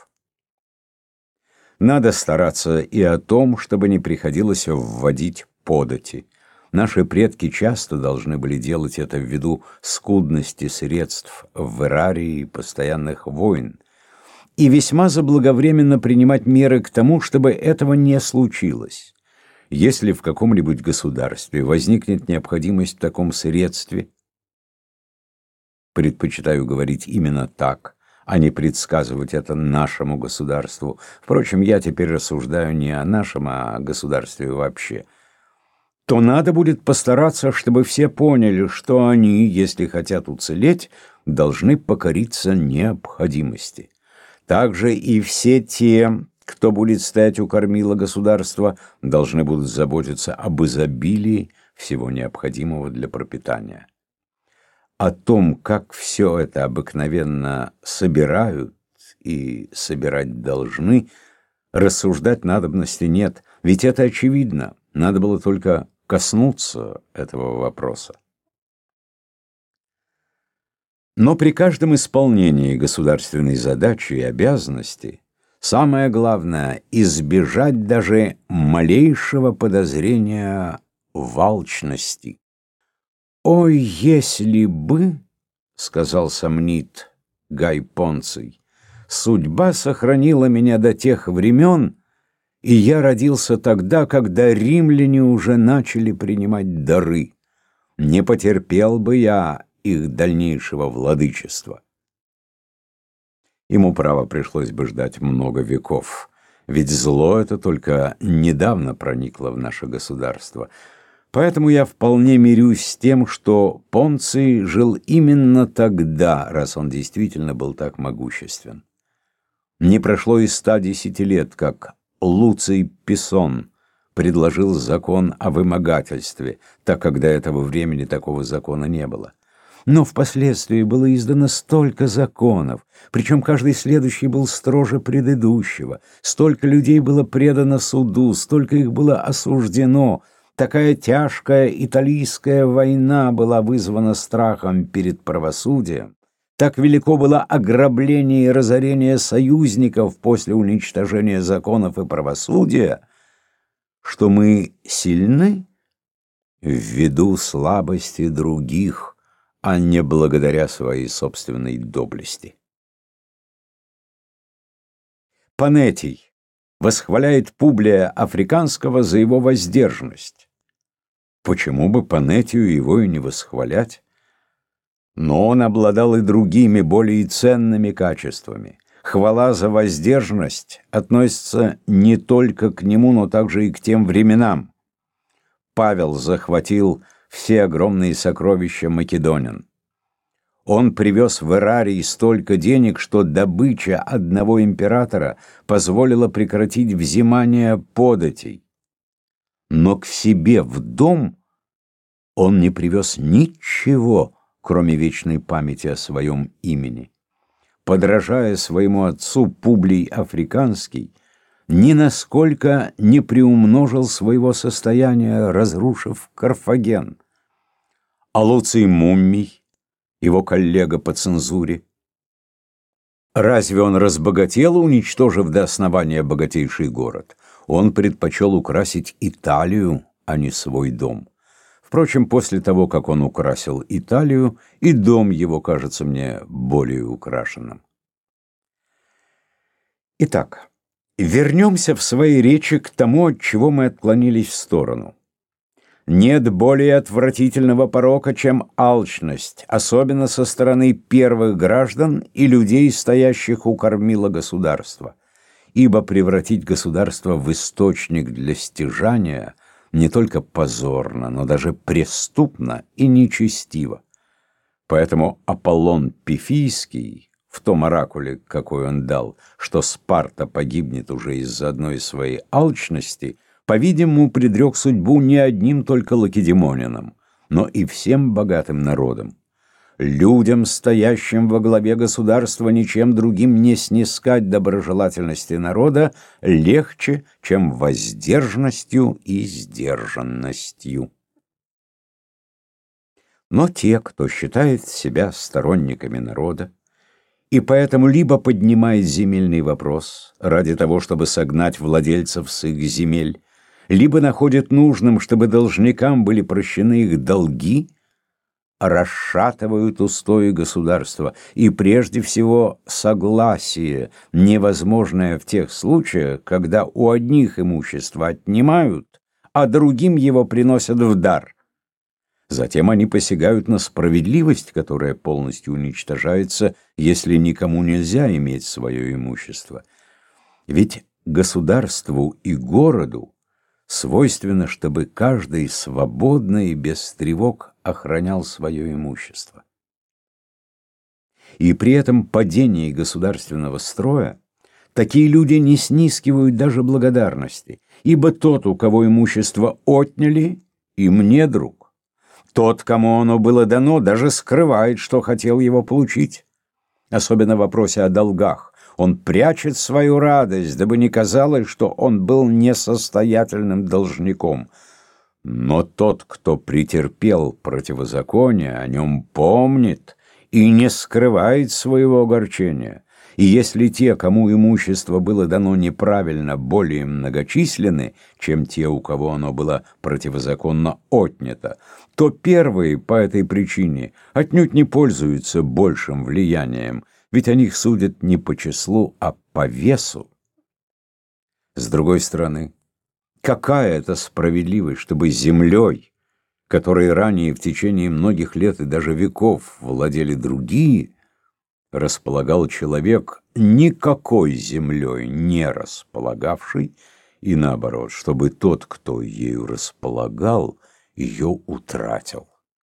Надо стараться и о том, чтобы не приходилось вводить подати. Наши предки часто должны были делать это ввиду скудности средств в эрарии и постоянных войн, и весьма заблаговременно принимать меры к тому, чтобы этого не случилось. Если в каком-нибудь государстве возникнет необходимость в таком средстве, предпочитаю говорить именно так, а не предсказывать это нашему государству. Впрочем, я теперь рассуждаю не о нашем, а о государстве вообще. То надо будет постараться, чтобы все поняли, что они, если хотят уцелеть, должны покориться необходимости. Также и все те, кто будет стоять у кормила государства, должны будут заботиться об изобилии всего необходимого для пропитания. О том, как все это обыкновенно собирают и собирать должны, рассуждать надобности нет, ведь это очевидно, надо было только коснуться этого вопроса. Но при каждом исполнении государственной задачи и обязанности самое главное — избежать даже малейшего подозрения в алчности. «Ой, если бы, — сказал сомнит Гай Понций, — судьба сохранила меня до тех времен, и я родился тогда, когда римляне уже начали принимать дары. Не потерпел бы я их дальнейшего владычества. Ему, право, пришлось бы ждать много веков, ведь зло это только недавно проникло в наше государство. Поэтому я вполне мирюсь с тем, что Понций жил именно тогда, раз он действительно был так могуществен. Не прошло и 110 лет, как Луций Писон предложил закон о вымогательстве, так как до этого времени такого закона не было. Но впоследствии было издано столько законов, причем каждый следующий был строже предыдущего, столько людей было предано суду, столько их было осуждено. Такая тяжкая италийская война была вызвана страхом перед правосудием, так велико было ограбление и разорение союзников после уничтожения законов и правосудия, что мы сильны ввиду слабости других, а не благодаря своей собственной доблести. Панетий восхваляет Публия Африканского за его воздержанность. Почему бы Панетию его и не восхвалять? Но он обладал и другими, более ценными качествами. Хвала за воздержанность относится не только к нему, но также и к тем временам. Павел захватил все огромные сокровища македонян. Он привез в Эрарий столько денег, что добыча одного императора позволила прекратить взимание податей. Но к себе в дом он не привез ничего, кроме вечной памяти о своем имени. Подражая своему отцу, Публий Африканский ни насколько не приумножил своего состояния, разрушив Карфаген. А Луций Муммий, его коллега по цензуре, разве он разбогател, уничтожив до основания богатейший город? Он предпочел украсить Италию, а не свой дом. Впрочем, после того, как он украсил Италию, и дом его кажется мне более украшенным. Итак, вернемся в своей речи к тому, от чего мы отклонились в сторону. Нет более отвратительного порока, чем алчность, особенно со стороны первых граждан и людей, стоящих у кормила государства. Ибо превратить государство в источник для стяжания не только позорно, но даже преступно и нечестиво. Поэтому Аполлон Пифийский, в том оракуле, какой он дал, что Спарта погибнет уже из-за одной своей алчности, по-видимому, предрек судьбу не одним только лакедемонянам, но и всем богатым народам. Людям, стоящим во главе государства, ничем другим не снискать доброжелательности народа легче, чем воздержанностью и сдержанностью. Но те, кто считает себя сторонниками народа, и поэтому либо поднимает земельный вопрос ради того, чтобы согнать владельцев с их земель, либо находит нужным, чтобы должникам были прощены их долги, расшатывают устои государства, и прежде всего согласие, невозможное в тех случаях, когда у одних имущество отнимают, а другим его приносят в дар. Затем они посягают на справедливость, которая полностью уничтожается, если никому нельзя иметь свое имущество. Ведь государству и городу свойственно, чтобы каждый свободно и без тревог охранял свое имущество. И при этом падении государственного строя такие люди не снискивают даже благодарности, ибо тот, у кого имущество отняли, им не друг. Тот, кому оно было дано, даже скрывает, что хотел его получить. Особенно в вопросе о долгах. Он прячет свою радость, дабы не казалось, что он был несостоятельным должником. Но тот, кто претерпел противозаконие, о нем помнит и не скрывает своего огорчения. И если те, кому имущество было дано неправильно, более многочисленны, чем те, у кого оно было противозаконно отнято, то первые по этой причине отнюдь не пользуются большим влиянием, ведь о них судят не по числу, а по весу. С другой стороны, какая это справедливость, чтобы землей, которой ранее в течение многих лет и даже веков владели другие, располагал человек, никакой землей не располагавший, и наоборот, чтобы тот, кто ею располагал, ее утратил.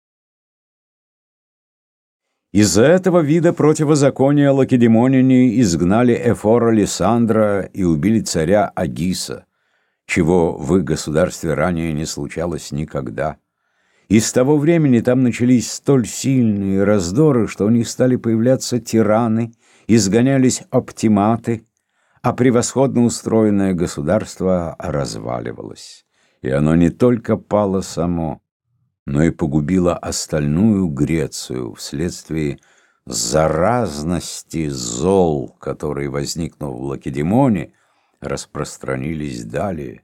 Из-за этого вида противозакония лакедемоняне изгнали Эфора Лисандра и убили царя Агиса, чего в их государстве ранее не случалось никогда. И с того времени там начались столь сильные раздоры, что у них стали появляться тираны, изгонялись оптиматы, а превосходно устроенное государство разваливалось. И оно не только пало само, но и погубило остальную Грецию вследствие заразности зол, которые, возникнув в Лакедемоне, распространились далее.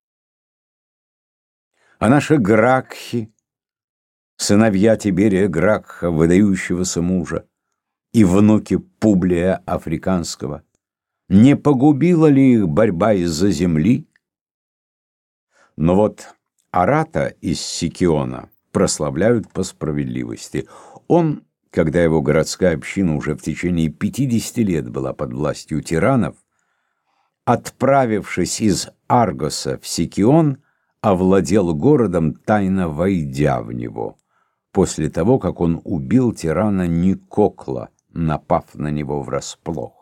А наши Гракхи, сыновья Тиберия Гракха, выдающегося мужа, и внуки Публия Африканского, не погубила ли их борьба из-за земли? Но вот Арата из Сикиона прославляют по справедливости. Он, когда его городская община уже в течение 50 лет была под властью тиранов, отправившись из Аргоса в Сикион, овладел городом, тайно войдя в него, после того, как он убил тирана Никокла, напав на него врасплох.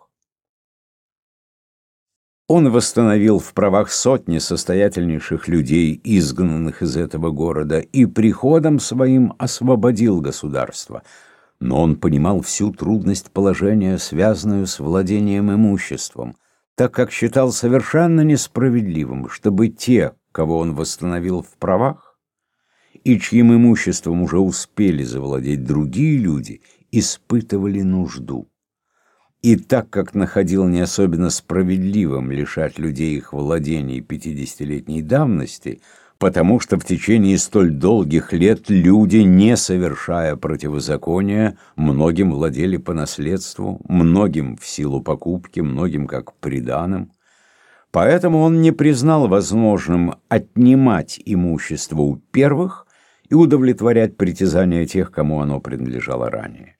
Он восстановил в правах сотни состоятельнейших людей, изгнанных из этого города, и приходом своим освободил государство. Но он понимал всю трудность положения, связанную с владением имуществом, так как считал совершенно несправедливым, чтобы те, кого он восстановил в правах, и чьим имуществом уже успели завладеть другие люди, испытывали нужду. И так как находил не особенно справедливым лишать людей их владений 50-летней давности, потому что в течение столь долгих лет люди, не совершая противозакония, многим владели по наследству, многим в силу покупки, многим как приданым, поэтому он не признал возможным отнимать имущество у первых и удовлетворять притязания тех, кому оно принадлежало ранее.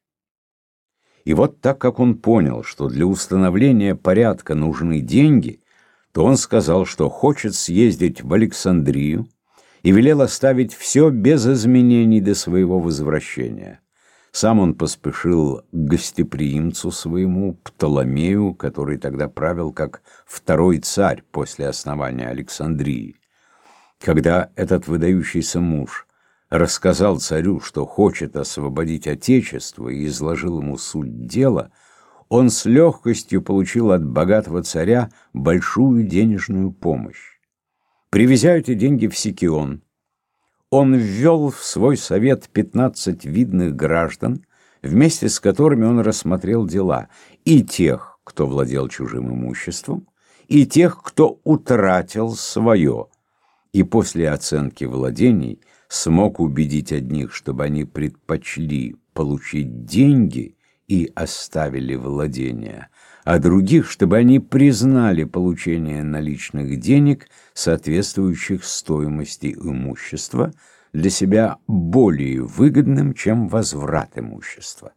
И вот так как он понял, что для установления порядка нужны деньги, то он сказал, что хочет съездить в Александрию, и велел оставить все без изменений до своего возвращения. Сам он поспешил к гостеприимцу своему, Птоломею, который тогда правил как второй царь после основания Александрии. Когда этот выдающийся муж рассказал царю, что хочет освободить отечество, и изложил ему суть дела, он с легкостью получил от богатого царя большую денежную помощь. Привезя эти деньги в Сикион, он ввел в свой совет 15 видных граждан, вместе с которыми он рассмотрел дела, и тех, кто владел чужим имуществом, и тех, кто утратил свое, и после оценки владений смог убедить одних, чтобы они предпочли получить деньги и оставили владения, а других, чтобы они признали получение наличных денег, соответствующих стоимости имущества, для себя более выгодным, чем возврат имущества.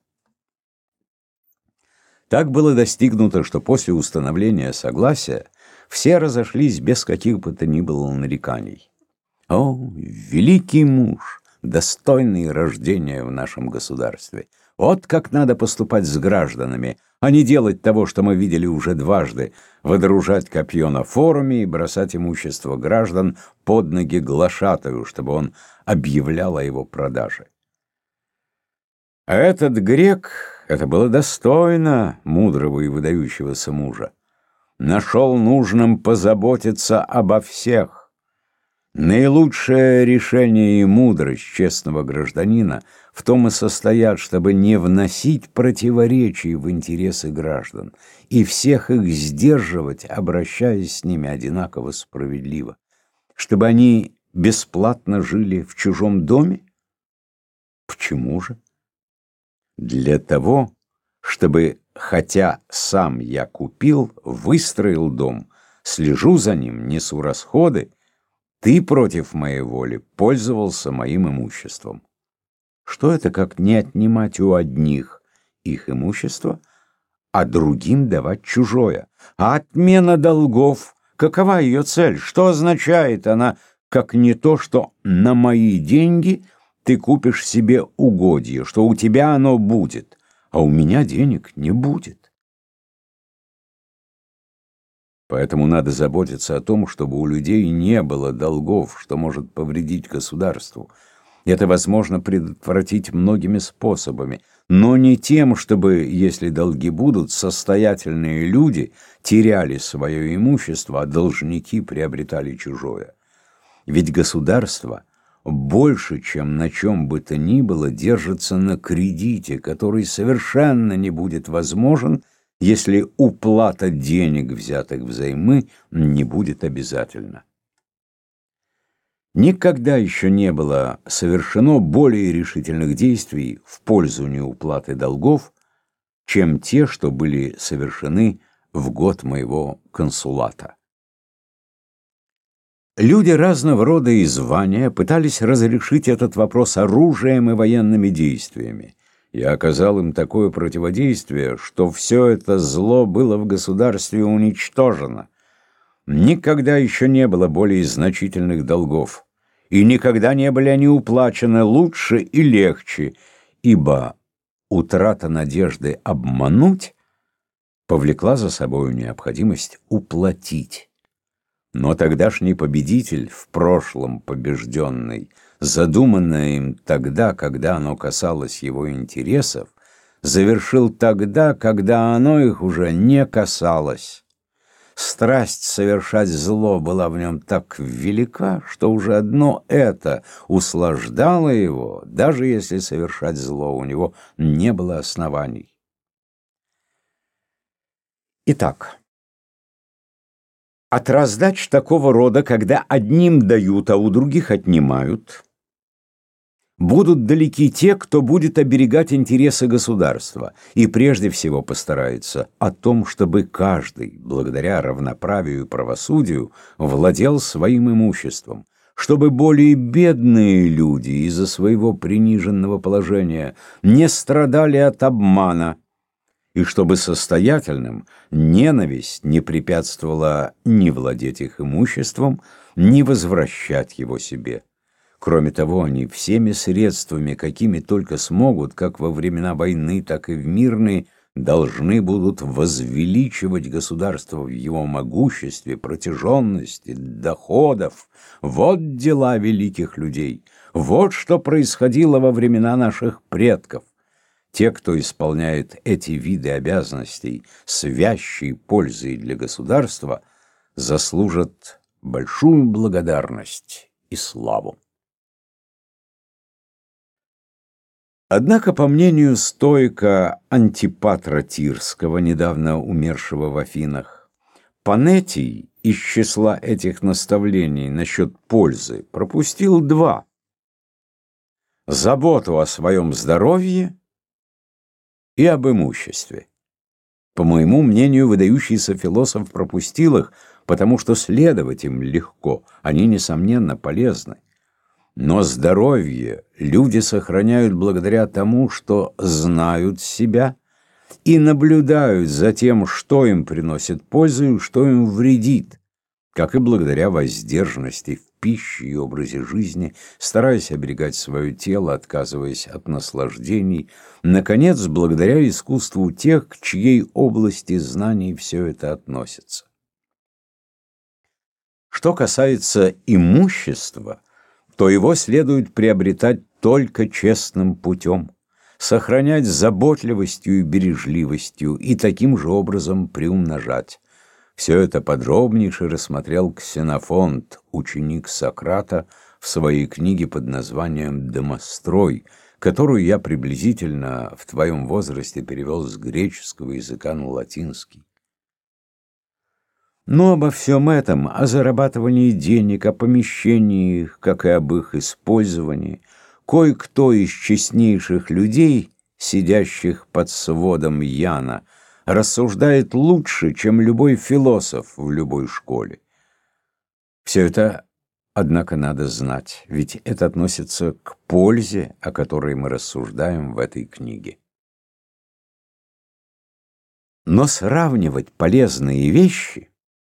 Так было достигнуто, что после установления согласия все разошлись без каких бы то ни было нареканий. О, великий муж, достойный рождения в нашем государстве! Вот как надо поступать с гражданами, а не делать того, что мы видели уже дважды, водружать копье на форуме и бросать имущество граждан под ноги глашатаю, чтобы он объявлял о его продаже. А этот грек, это было достойно мудрого и выдающегося мужа, нашел нужным позаботиться обо всех. Наилучшее решение и мудрость честного гражданина в том и состоят, чтобы не вносить противоречий в интересы граждан и всех их сдерживать, обращаясь с ними одинаково справедливо, чтобы они бесплатно жили в чужом доме? Почему же? Для того, чтобы, хотя сам я купил, выстроил дом, слежу за ним, несу расходы, ты против моей воли пользовался моим имуществом. Что это, как не отнимать у одних их имущество, а другим давать чужое? А отмена долгов, какова ее цель? Что означает она, как не то, что на мои деньги ты купишь себе угодье, что у тебя оно будет, а у меня денег не будет? Поэтому надо заботиться о том, чтобы у людей не было долгов, что может повредить государству. Это возможно предотвратить многими способами, но не тем, чтобы, если долги будут, состоятельные люди теряли свое имущество, а должники приобретали чужое. Ведь государство больше, чем на чем бы то ни было, держится на кредите, который совершенно не будет возможен, если уплата денег, взятых взаймы, не будет обязательна. Никогда еще не было совершено более решительных действий в пользу неуплаты долгов, чем те, что были совершены в год моего консулата. Люди разного рода и звания пытались разрешить этот вопрос оружием и военными действиями. Я оказал им такое противодействие, что все это зло было в государстве уничтожено. Никогда еще не было более значительных долгов, и никогда не были они уплачены лучше и легче, ибо утрата надежды обмануть повлекла за собой необходимость уплатить. Но тогдашний победитель, в прошлом побежденный, задуманное им тогда, когда оно касалось его интересов, завершил тогда, когда оно их уже не касалось. Страсть совершать зло была в нем так велика, что уже одно это услаждало его, даже если совершать зло у него не было оснований. Итак, от раздач такого рода, когда одним дают, а у других отнимают, будут далеки те, кто будет оберегать интересы государства и прежде всего постарается о том, чтобы каждый, благодаря равноправию и правосудию, владел своим имуществом, чтобы более бедные люди из-за своего приниженного положения не страдали от обмана, и чтобы состоятельным ненависть не препятствовала ни владеть их имуществом, ни возвращать его себе. Кроме того, они всеми средствами, какими только смогут, как во времена войны, так и в мирные, должны будут возвеличивать государство в его могуществе, протяженности, доходов. Вот дела великих людей. Вот что происходило во времена наших предков. Те, кто исполняет эти виды обязанностей с вящей пользой для государства, заслужат большую благодарность и славу. Однако, по мнению стоика Антипатра Тирского, недавно умершего в Афинах, Панетий из числа этих наставлений насчет пользы пропустил два: заботу о своем здоровье и об имуществе. По моему мнению, выдающийся философ пропустил их, потому что следовать им легко, они, несомненно, полезны. Но здоровье люди сохраняют благодаря тому, что знают себя и наблюдают за тем, что им приносит пользу и что им вредит, как и благодаря воздержанности в пище и образе жизни, стараясь оберегать свое тело, отказываясь от наслаждений, наконец, благодаря искусству тех, к чьей области знаний все это относится. Что касается имущества, то его следует приобретать только честным путем, сохранять заботливостью и бережливостью и таким же образом приумножать. Все это подробнейше рассмотрел Ксенофонт, ученик Сократа, в своей книге под названием «Домострой», которую я приблизительно в твоем возрасте перевел с греческого языка на латинский. Но обо всем этом, о зарабатывании денег, о помещении их, как и об их использовании, кое-кто из честнейших людей, сидящих под сводом Яна, рассуждает лучше, чем любой философ в любой школе. Все это, однако, надо знать, ведь это относится к пользе, о которой мы рассуждаем в этой книге. Но сравнивать полезные вещи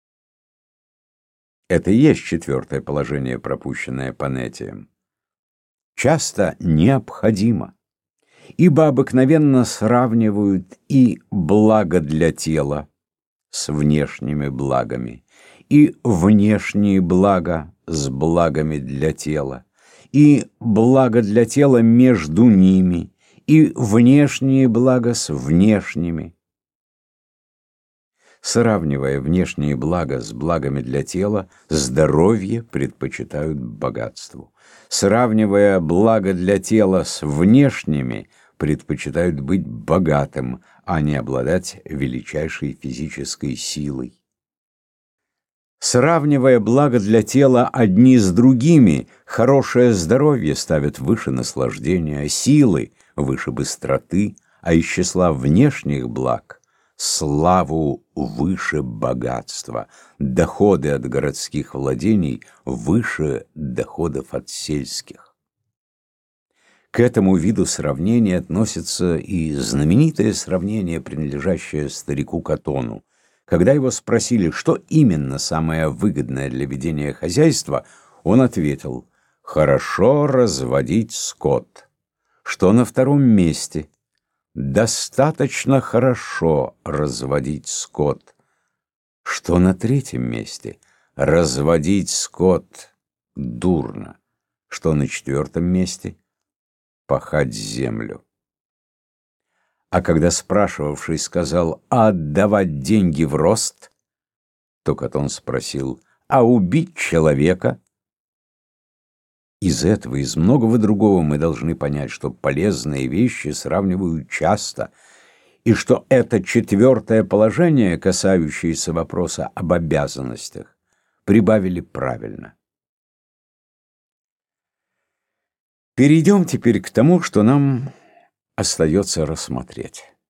— это и есть четвертое положение, пропущенное Панетием — часто необходимо, ибо обыкновенно сравнивают и благо для тела с внешними благами, и внешние блага с благами для тела, и благо для тела между ними, и внешние блага с внешними. Сравнивая внешние блага с благами для тела, здоровье предпочитают богатству. Сравнивая благо для тела с внешними, предпочитают быть богатым, а не обладать величайшей физической силой. Сравнивая благо для тела одни с другими, хорошее здоровье ставят выше наслаждения, силы выше быстроты, а из числа внешних благ славу выше богатства, доходы от городских владений выше доходов от сельских. К этому виду сравнения относится и знаменитое сравнение, принадлежащее старику Катону. Когда его спросили, что именно самое выгодное для ведения хозяйства, он ответил: «Хорошо разводить скот». Что на втором месте? Достаточно хорошо разводить скот. Что на третьем месте? Разводить скот дурно. Что на четвертом месте? Пахать землю. А когда спрашивавший сказал: «А отдавать деньги в рост?», то Катон спросил: «А убить человека?» Из этого, из многого другого мы должны понять, что полезные вещи сравнивают часто, и что это четвертое положение, касающееся вопроса об обязанностях, прибавили правильно. Перейдем теперь к тому, что нам остается рассмотреть.